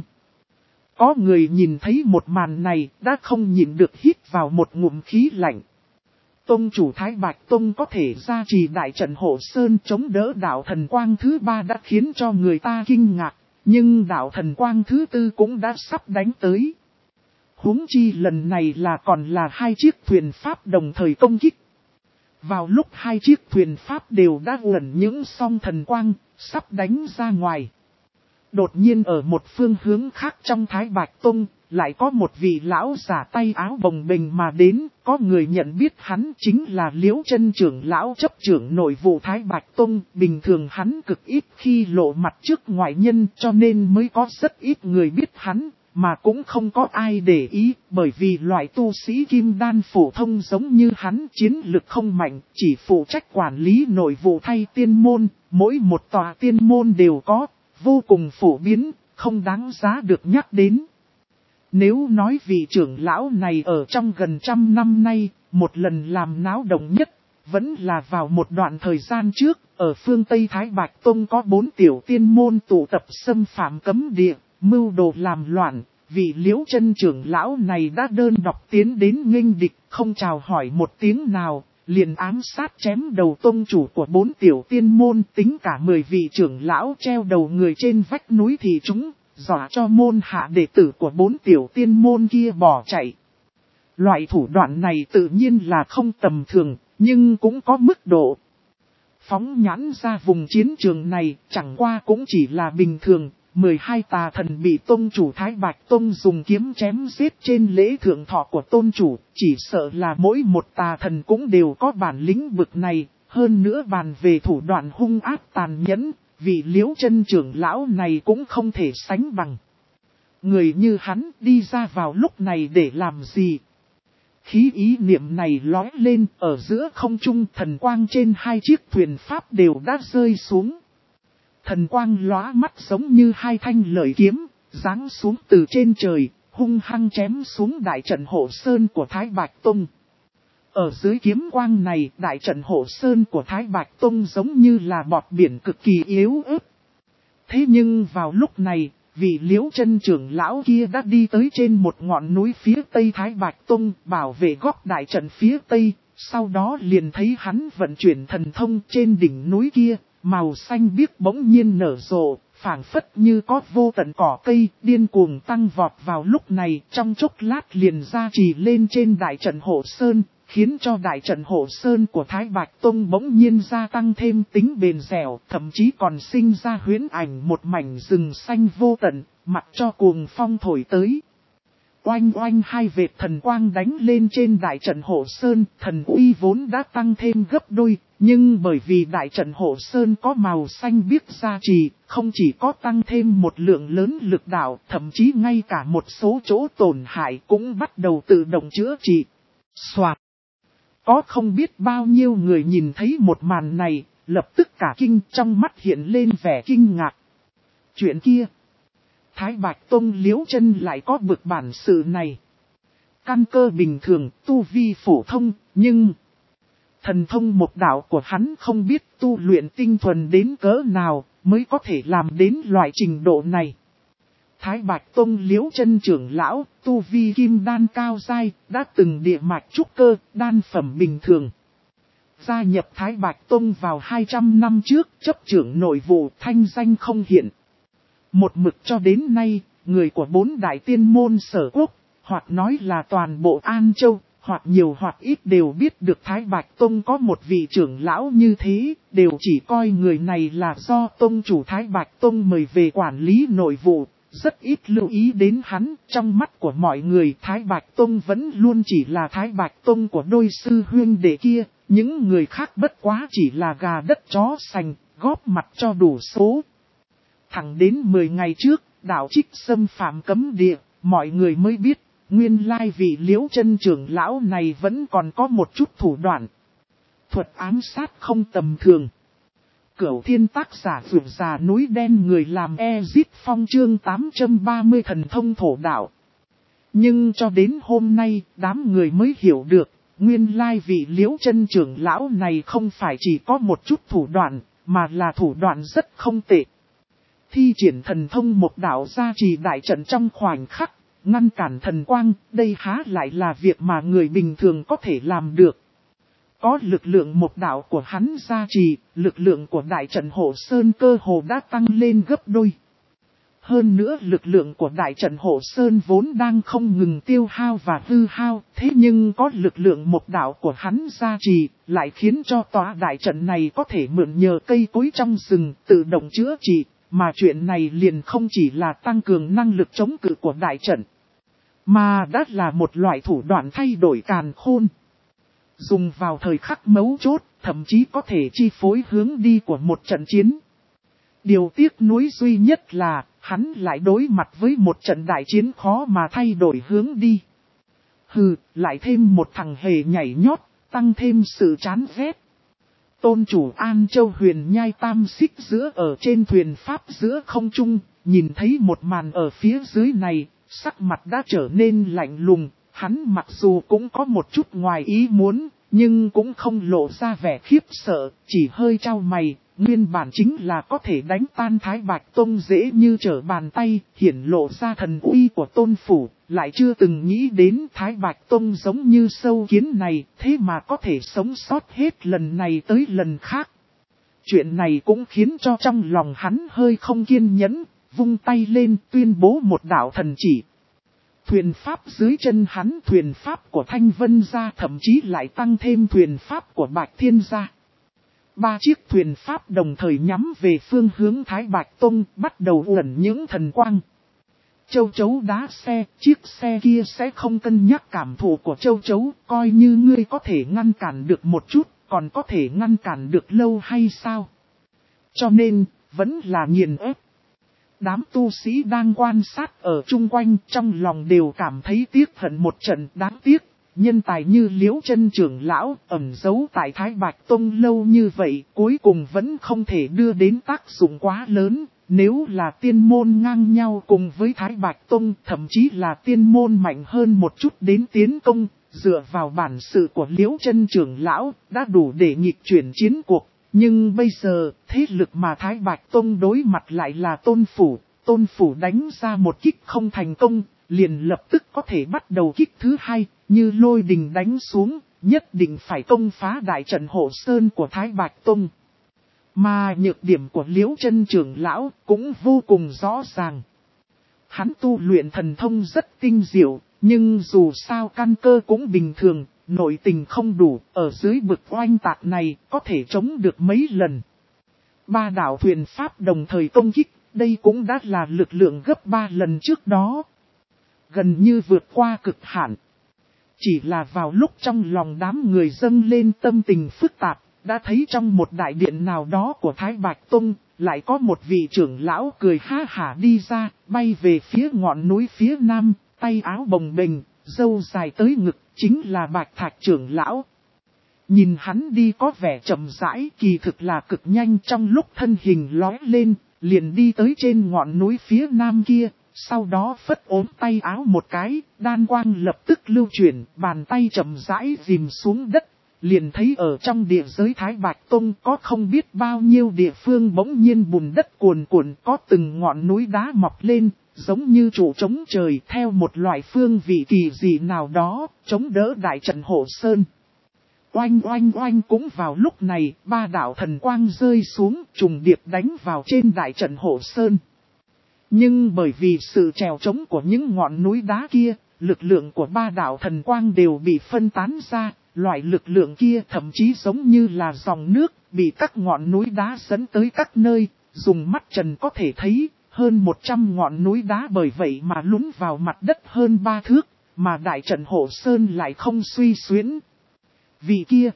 Có người nhìn thấy một màn này đã không nhịn được hít vào một ngụm khí lạnh. Tông chủ Thái Bạch Tông có thể gia trì đại trận hộ sơn chống đỡ đạo thần quang thứ ba đã khiến cho người ta kinh ngạc. Nhưng đạo thần quang thứ tư cũng đã sắp đánh tới. Huống chi lần này là còn là hai chiếc thuyền pháp đồng thời công kích. Vào lúc hai chiếc thuyền pháp đều đã ẩn những song thần quang, sắp đánh ra ngoài. Đột nhiên ở một phương hướng khác trong Thái Bạch Tông, lại có một vị lão giả tay áo bồng bềnh mà đến, có người nhận biết hắn chính là Liễu Chân trưởng lão chấp trưởng nội vụ Thái Bạch Tông, bình thường hắn cực ít khi lộ mặt trước ngoại nhân cho nên mới có rất ít người biết hắn, mà cũng không có ai để ý, bởi vì loại tu sĩ kim đan phổ thông giống như hắn chiến lực không mạnh, chỉ phụ trách quản lý nội vụ thay tiên môn, mỗi một tòa tiên môn đều có, vô cùng phổ biến, không đáng giá được nhắc đến. Nếu nói vị trưởng lão này ở trong gần trăm năm nay, một lần làm náo động nhất, vẫn là vào một đoạn thời gian trước, ở phương Tây Thái Bạch Tông có bốn tiểu tiên môn tụ tập xâm phạm cấm địa, mưu đồ làm loạn, vị Liễu Chân trưởng lão này đã đơn độc tiến đến nghênh địch, không chào hỏi một tiếng nào, liền ám sát chém đầu tông chủ của bốn tiểu tiên môn, tính cả mười vị trưởng lão treo đầu người trên vách núi thì chúng, dọa cho môn hạ đệ tử của bốn tiểu tiên môn kia bỏ chạy. Loại thủ đoạn này tự nhiên là không tầm thường, nhưng cũng có mức độ. Phóng nhãn ra vùng chiến trường này, chẳng qua cũng chỉ là bình thường, mười hai tà thần bị tôn chủ Thái Bạch Tông dùng kiếm chém giết trên lễ thượng thọ của tôn chủ, chỉ sợ là mỗi một tà thần cũng đều có bản lĩnh vực này, hơn nữa bàn về thủ đoạn hung ác tàn nhẫn, vị Liễu Chân trưởng lão này cũng không thể sánh bằng. Người như hắn đi ra vào lúc này để làm gì? Khí ý niệm này lói lên, ở giữa không trung thần quang trên hai chiếc thuyền pháp đều đã rơi xuống. Thần quang lóa mắt giống như hai thanh lợi kiếm, giáng xuống từ trên trời, hung hăng chém xuống đại trận hộ sơn của Thái Bạch Tông. Ở dưới kiếm quang này, đại trận hộ sơn của Thái Bạch Tông giống như là bọt biển cực kỳ yếu ớt. Thế nhưng vào lúc này, vị Liễu Chân trưởng lão kia đã đi tới trên một ngọn núi phía tây Thái Bạch Tông, bảo vệ góc đại trận phía tây, sau đó liền thấy hắn vận chuyển thần thông trên đỉnh núi kia, màu xanh biếc bỗng nhiên nở rộ, phảng phất như có vô tận cỏ cây, điên cuồng tăng vọt vào lúc này, trong chốc lát liền ra trì lên trên đại trận hộ sơn, khiến cho đại trận hộ sơn của Thái Bạch Tông bỗng nhiên gia tăng thêm tính bền dẻo, thậm chí còn sinh ra huyễn ảnh một mảnh rừng xanh vô tận, mặc cho cuồng phong thổi tới. Oanh oanh hai vệt thần quang đánh lên trên đại trận hộ sơn, thần uy vốn đã tăng thêm gấp đôi, nhưng bởi vì đại trận hộ sơn có màu xanh biếc gia trì, không chỉ có tăng thêm một lượng lớn lực đạo, thậm chí ngay cả một số chỗ tổn hại cũng bắt đầu tự động chữa trị. Soạt! Có không biết bao nhiêu người nhìn thấy một màn này, lập tức cả kinh, trong mắt hiện lên vẻ kinh ngạc. Chuyện kia, Thái Bạch Tông Liễu Chân lại có bực bản sự này. Căn cơ bình thường, tu vi phổ thông, nhưng thần thông một đạo của hắn không biết tu luyện tinh thuần đến cỡ nào mới có thể làm đến loại trình độ này. Thái Bạch Tông Liễu Chân trưởng lão, tu vi kim đan cao giai, đã từng địa mạch trúc cơ, đan phẩm bình thường. Gia nhập Thái Bạch Tông vào hai trăm năm trước, chấp trưởng nội vụ, thanh danh không hiện. Một mực cho đến nay, người của bốn đại tiên môn sở quốc, hoặc nói là toàn bộ An Châu, hoặc nhiều hoặc ít đều biết được Thái Bạch Tông có một vị trưởng lão như thế, đều chỉ coi người này là do tông chủ Thái Bạch Tông mời về quản lý nội vụ. Rất ít lưu ý đến hắn, trong mắt của mọi người Thái Bạch Tông vẫn luôn chỉ là Thái Bạch Tông của đôi sư huyên đệ kia, những người khác bất quá chỉ là gà đất chó sành, góp mặt cho đủ số. Thẳng đến mười ngày trước, đạo trích xâm phạm cấm địa, mọi người mới biết, nguyên lai vị Liễu Chân trưởng lão này vẫn còn có một chút thủ đoạn. Thuật ám sát không tầm thường. Cửu thiên tác giả vượt già núi đen người làm Ezit Phong chương tám trăm ba mươi thần thông thổ đạo. Nhưng cho đến hôm nay, đám người mới hiểu được, nguyên lai vị Liễu Chân trưởng lão này không phải chỉ có một chút thủ đoạn, mà là thủ đoạn rất không tệ. Thi triển thần thông một đạo gia trì đại trận trong khoảnh khắc, ngăn cản thần quang, đây há lại là việc mà người bình thường có thể làm được. Có lực lượng một đạo của hắn gia trì, lực lượng của đại trận hộ sơn cơ hồ đã tăng lên gấp đôi. Hơn nữa lực lượng của đại trận hộ sơn vốn đang không ngừng tiêu hao và hư hao, thế nhưng có lực lượng một đạo của hắn gia trì, lại khiến cho tòa đại trận này có thể mượn nhờ cây cối trong rừng tự động chữa trị, mà chuyện này liền không chỉ là tăng cường năng lực chống cự của đại trận, mà đã là một loại thủ đoạn thay đổi càn khôn. Dùng vào thời khắc mấu chốt, thậm chí có thể chi phối hướng đi của một trận chiến. Điều tiếc nuối duy nhất là, hắn lại đối mặt với một trận đại chiến khó mà thay đổi hướng đi. Hừ, lại thêm một thằng hề nhảy nhót, tăng thêm sự chán ghét. Tôn chủ An Châu Huyền Nhai tam xích giữa ở trên thuyền pháp giữa không trung, nhìn thấy một màn ở phía dưới này, sắc mặt đã trở nên lạnh lùng. Hắn mặc dù cũng có một chút ngoài ý muốn, nhưng cũng không lộ ra vẻ khiếp sợ, chỉ hơi trao mày, nguyên bản chính là có thể đánh tan Thái Bạch Tông dễ như trở bàn tay, hiển lộ ra thần uy của Tôn Phủ, lại chưa từng nghĩ đến Thái Bạch Tông giống như sâu kiến này, thế mà có thể sống sót hết lần này tới lần khác. Chuyện này cũng khiến cho trong lòng hắn hơi không kiên nhẫn, vung tay lên tuyên bố một đạo thần chỉ. Thuyền pháp dưới chân hắn, thuyền pháp của Thanh Vân gia, thậm chí lại tăng thêm thuyền pháp của Bạch Thiên gia. Ba chiếc thuyền pháp đồng thời nhắm về phương hướng Thái Bạch Tông, bắt đầu uẩn những thần quang. Châu chấu đá xe, chiếc xe kia sẽ không cân nhắc cảm thụ của châu chấu, coi như ngươi có thể ngăn cản được một chút, còn có thể ngăn cản được lâu hay sao? Cho nên, vẫn là nghiền ép. Đám tu sĩ đang quan sát ở chung quanh, trong lòng đều cảm thấy tiếc hận một trận. Đáng tiếc, nhân tài như Liễu Chân trưởng lão ẩn giấu tại Thái Bạch Tông lâu như vậy, cuối cùng vẫn không thể đưa đến tác dụng quá lớn. Nếu là tiên môn ngang nhau cùng với Thái Bạch Tông, thậm chí là tiên môn mạnh hơn một chút đến tiến công, dựa vào bản sự của Liễu Chân trưởng lão, đã đủ để nghịch chuyển chiến cuộc. Nhưng bây giờ, thế lực mà Thái Bạch Tông đối mặt lại là Tôn Phủ. Tôn Phủ đánh ra một kích không thành công, liền lập tức có thể bắt đầu kích thứ hai, như lôi đình đánh xuống, nhất định phải công phá đại trận hộ sơn của Thái Bạch Tông. Mà nhược điểm của Liễu Chân trưởng lão cũng vô cùng rõ ràng. Hắn tu luyện thần thông rất tinh diệu, nhưng dù sao căn cơ cũng bình thường, nội tình không đủ, ở dưới bực oanh tạc này có thể chống được mấy lần. Ba đạo thuyền pháp đồng thời công kích, đây cũng đã là lực lượng gấp ba lần trước đó. Gần như vượt qua cực hạn. Chỉ là vào lúc trong lòng đám người dâng lên tâm tình phức tạp, đã thấy trong một đại điện nào đó của Thái Bạch Tông, lại có một vị trưởng lão cười ha hả đi ra, bay về phía ngọn núi phía nam, tay áo bồng bềnh, râu dài tới ngực, chính là Bạch Thạch trưởng lão. Nhìn hắn đi có vẻ chậm rãi, kỳ thực là cực nhanh, trong lúc thân hình lói lên, liền đi tới trên ngọn núi phía nam kia, sau đó phất ốm tay áo một cái, đan quang lập tức lưu chuyển, bàn tay chậm rãi dìm xuống đất. Liền thấy ở trong địa giới Thái Bạch Tông có không biết bao nhiêu địa phương bỗng nhiên bùn đất cuồn cuộn, có từng ngọn núi đá mọc lên, giống như trụ chống trời theo một loại phương vị kỳ dị nào đó, chống đỡ đại trận hộ sơn. Oanh oanh oanh, cũng vào lúc này, ba đạo thần quang rơi xuống, trùng điệp đánh vào trên đại trận hộ sơn. Nhưng bởi vì sự trèo chống của những ngọn núi đá kia, lực lượng của ba đạo thần quang đều bị phân tán ra. Loại lực lượng kia thậm chí giống như là dòng nước, bị các ngọn núi đá dẫn tới các nơi, dùng mắt trần có thể thấy, hơn một trăm ngọn núi đá bởi vậy mà lún vào mặt đất hơn ba thước, mà đại trận hộ sơn lại không suy xuyến. Vị kia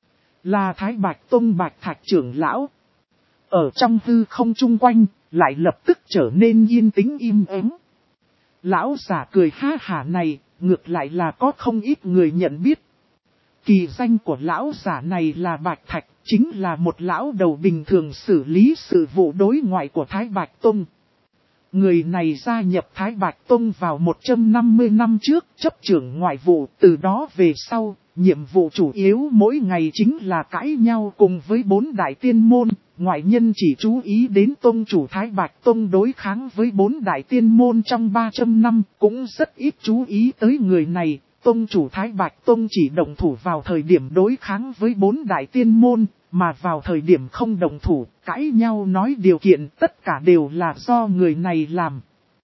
là Thái Bạch Tông Bạch Thạch trưởng lão. Ở trong hư không chung quanh, lại lập tức trở nên yên tĩnh im ắng. Lão giả cười ha hả này, ngược lại là có không ít người nhận biết. Kỳ danh của lão giả này là Bạch Thạch, chính là một lão đầu bình thường xử lý sự vụ đối ngoại của Thái Bạch Tông. Người này gia nhập Thái Bạch Tông vào một trăm năm mươi năm trước, chấp trưởng ngoại vụ, từ đó về sau, nhiệm vụ chủ yếu mỗi ngày chính là cãi nhau cùng với bốn đại tiên môn. Ngoại nhân chỉ chú ý đến tông chủ Thái Bạch Tông đối kháng với bốn đại tiên môn trong ba trăm năm, cũng rất ít chú ý tới người này. Tông chủ Thái Bạch Tông chỉ động thủ vào thời điểm đối kháng với bốn đại tiên môn, mà vào thời điểm không động thủ, cãi nhau nói điều kiện tất cả đều là do người này làm.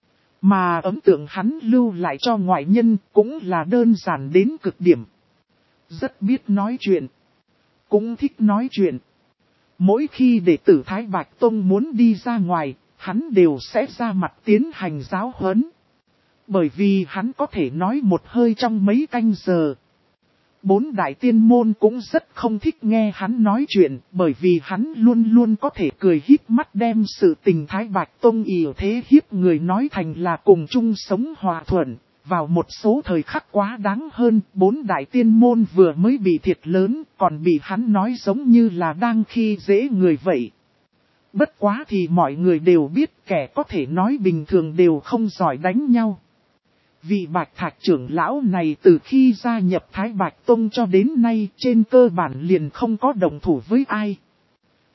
Mà ấn tượng hắn lưu lại cho ngoại nhân cũng là đơn giản đến cực điểm. Rất biết nói chuyện, cũng thích nói chuyện. Mỗi khi đệ tử Thái Bạch Tông muốn đi ra ngoài, hắn đều sẽ ra mặt tiến hành giáo huấn. Bởi vì hắn có thể nói một hơi trong mấy canh giờ. Bốn đại tiên môn cũng rất không thích nghe hắn nói chuyện, bởi vì hắn luôn luôn có thể cười híp mắt đem sự tình Thái Bạch Tông ỷ thế hiếp người nói thành là cùng chung sống hòa thuận. Vào một số thời khắc quá đáng hơn, bốn đại tiên môn vừa mới bị thiệt lớn, còn bị hắn nói giống như là đang khi dễ người vậy. Bất quá thì mọi người đều biết kẻ có thể nói bình thường đều không giỏi đánh nhau. Vị Bạch Thạch trưởng lão này từ khi gia nhập Thái Bạch Tông cho đến nay trên cơ bản liền không có đồng thủ với ai.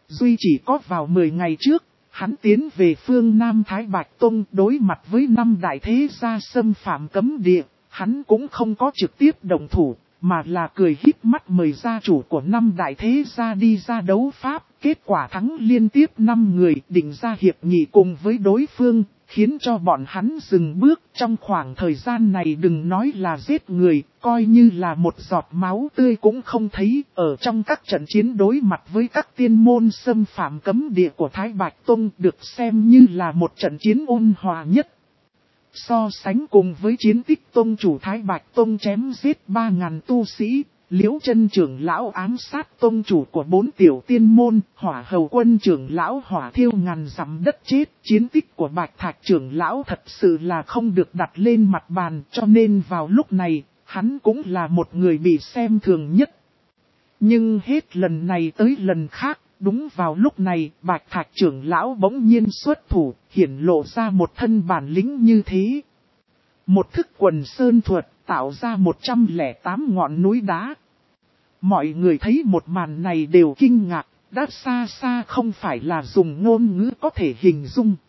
Duy chỉ có vào mười ngày trước, hắn tiến về phương Nam Thái Bạch Tông đối mặt với năm đại thế gia xâm phạm cấm địa, hắn cũng không có trực tiếp động thủ, mà là cười híp mắt mời gia chủ của năm đại thế gia đi ra đấu pháp, kết quả thắng liên tiếp năm người định ra hiệp nghị cùng với đối phương, khiến cho bọn hắn dừng bước. Trong khoảng thời gian này đừng nói là giết người, coi như là một giọt máu tươi cũng không thấy. Ở trong các trận chiến đối mặt với các tiên môn xâm phạm cấm địa của Thái Bạch Tông được xem như là một trận chiến ôn hòa nhất. So sánh cùng với chiến tích Tông chủ Thái Bạch Tông chém giết ba ngàn tu sĩ, Liễu Chân trưởng lão ám sát tông chủ của bốn tiểu tiên môn, Hỏa Hầu Quân trưởng lão hỏa thiêu ngàn dặm đất chết. Chiến tích của Bạch Thạch trưởng lão thật sự là không được đặt lên mặt bàn, cho nên vào lúc này, hắn cũng là một người bị xem thường nhất. Nhưng hết lần này tới lần khác, đúng vào lúc này, Bạch Thạch trưởng lão bỗng nhiên xuất thủ, hiển lộ ra một thân bản lĩnh như thế. Một thức quần sơn thuật, tạo ra một trăm lẻ tám ngọn núi đá. Mọi người thấy một màn này đều kinh ngạc, đã xa xa không phải là dùng ngôn ngữ có thể hình dung.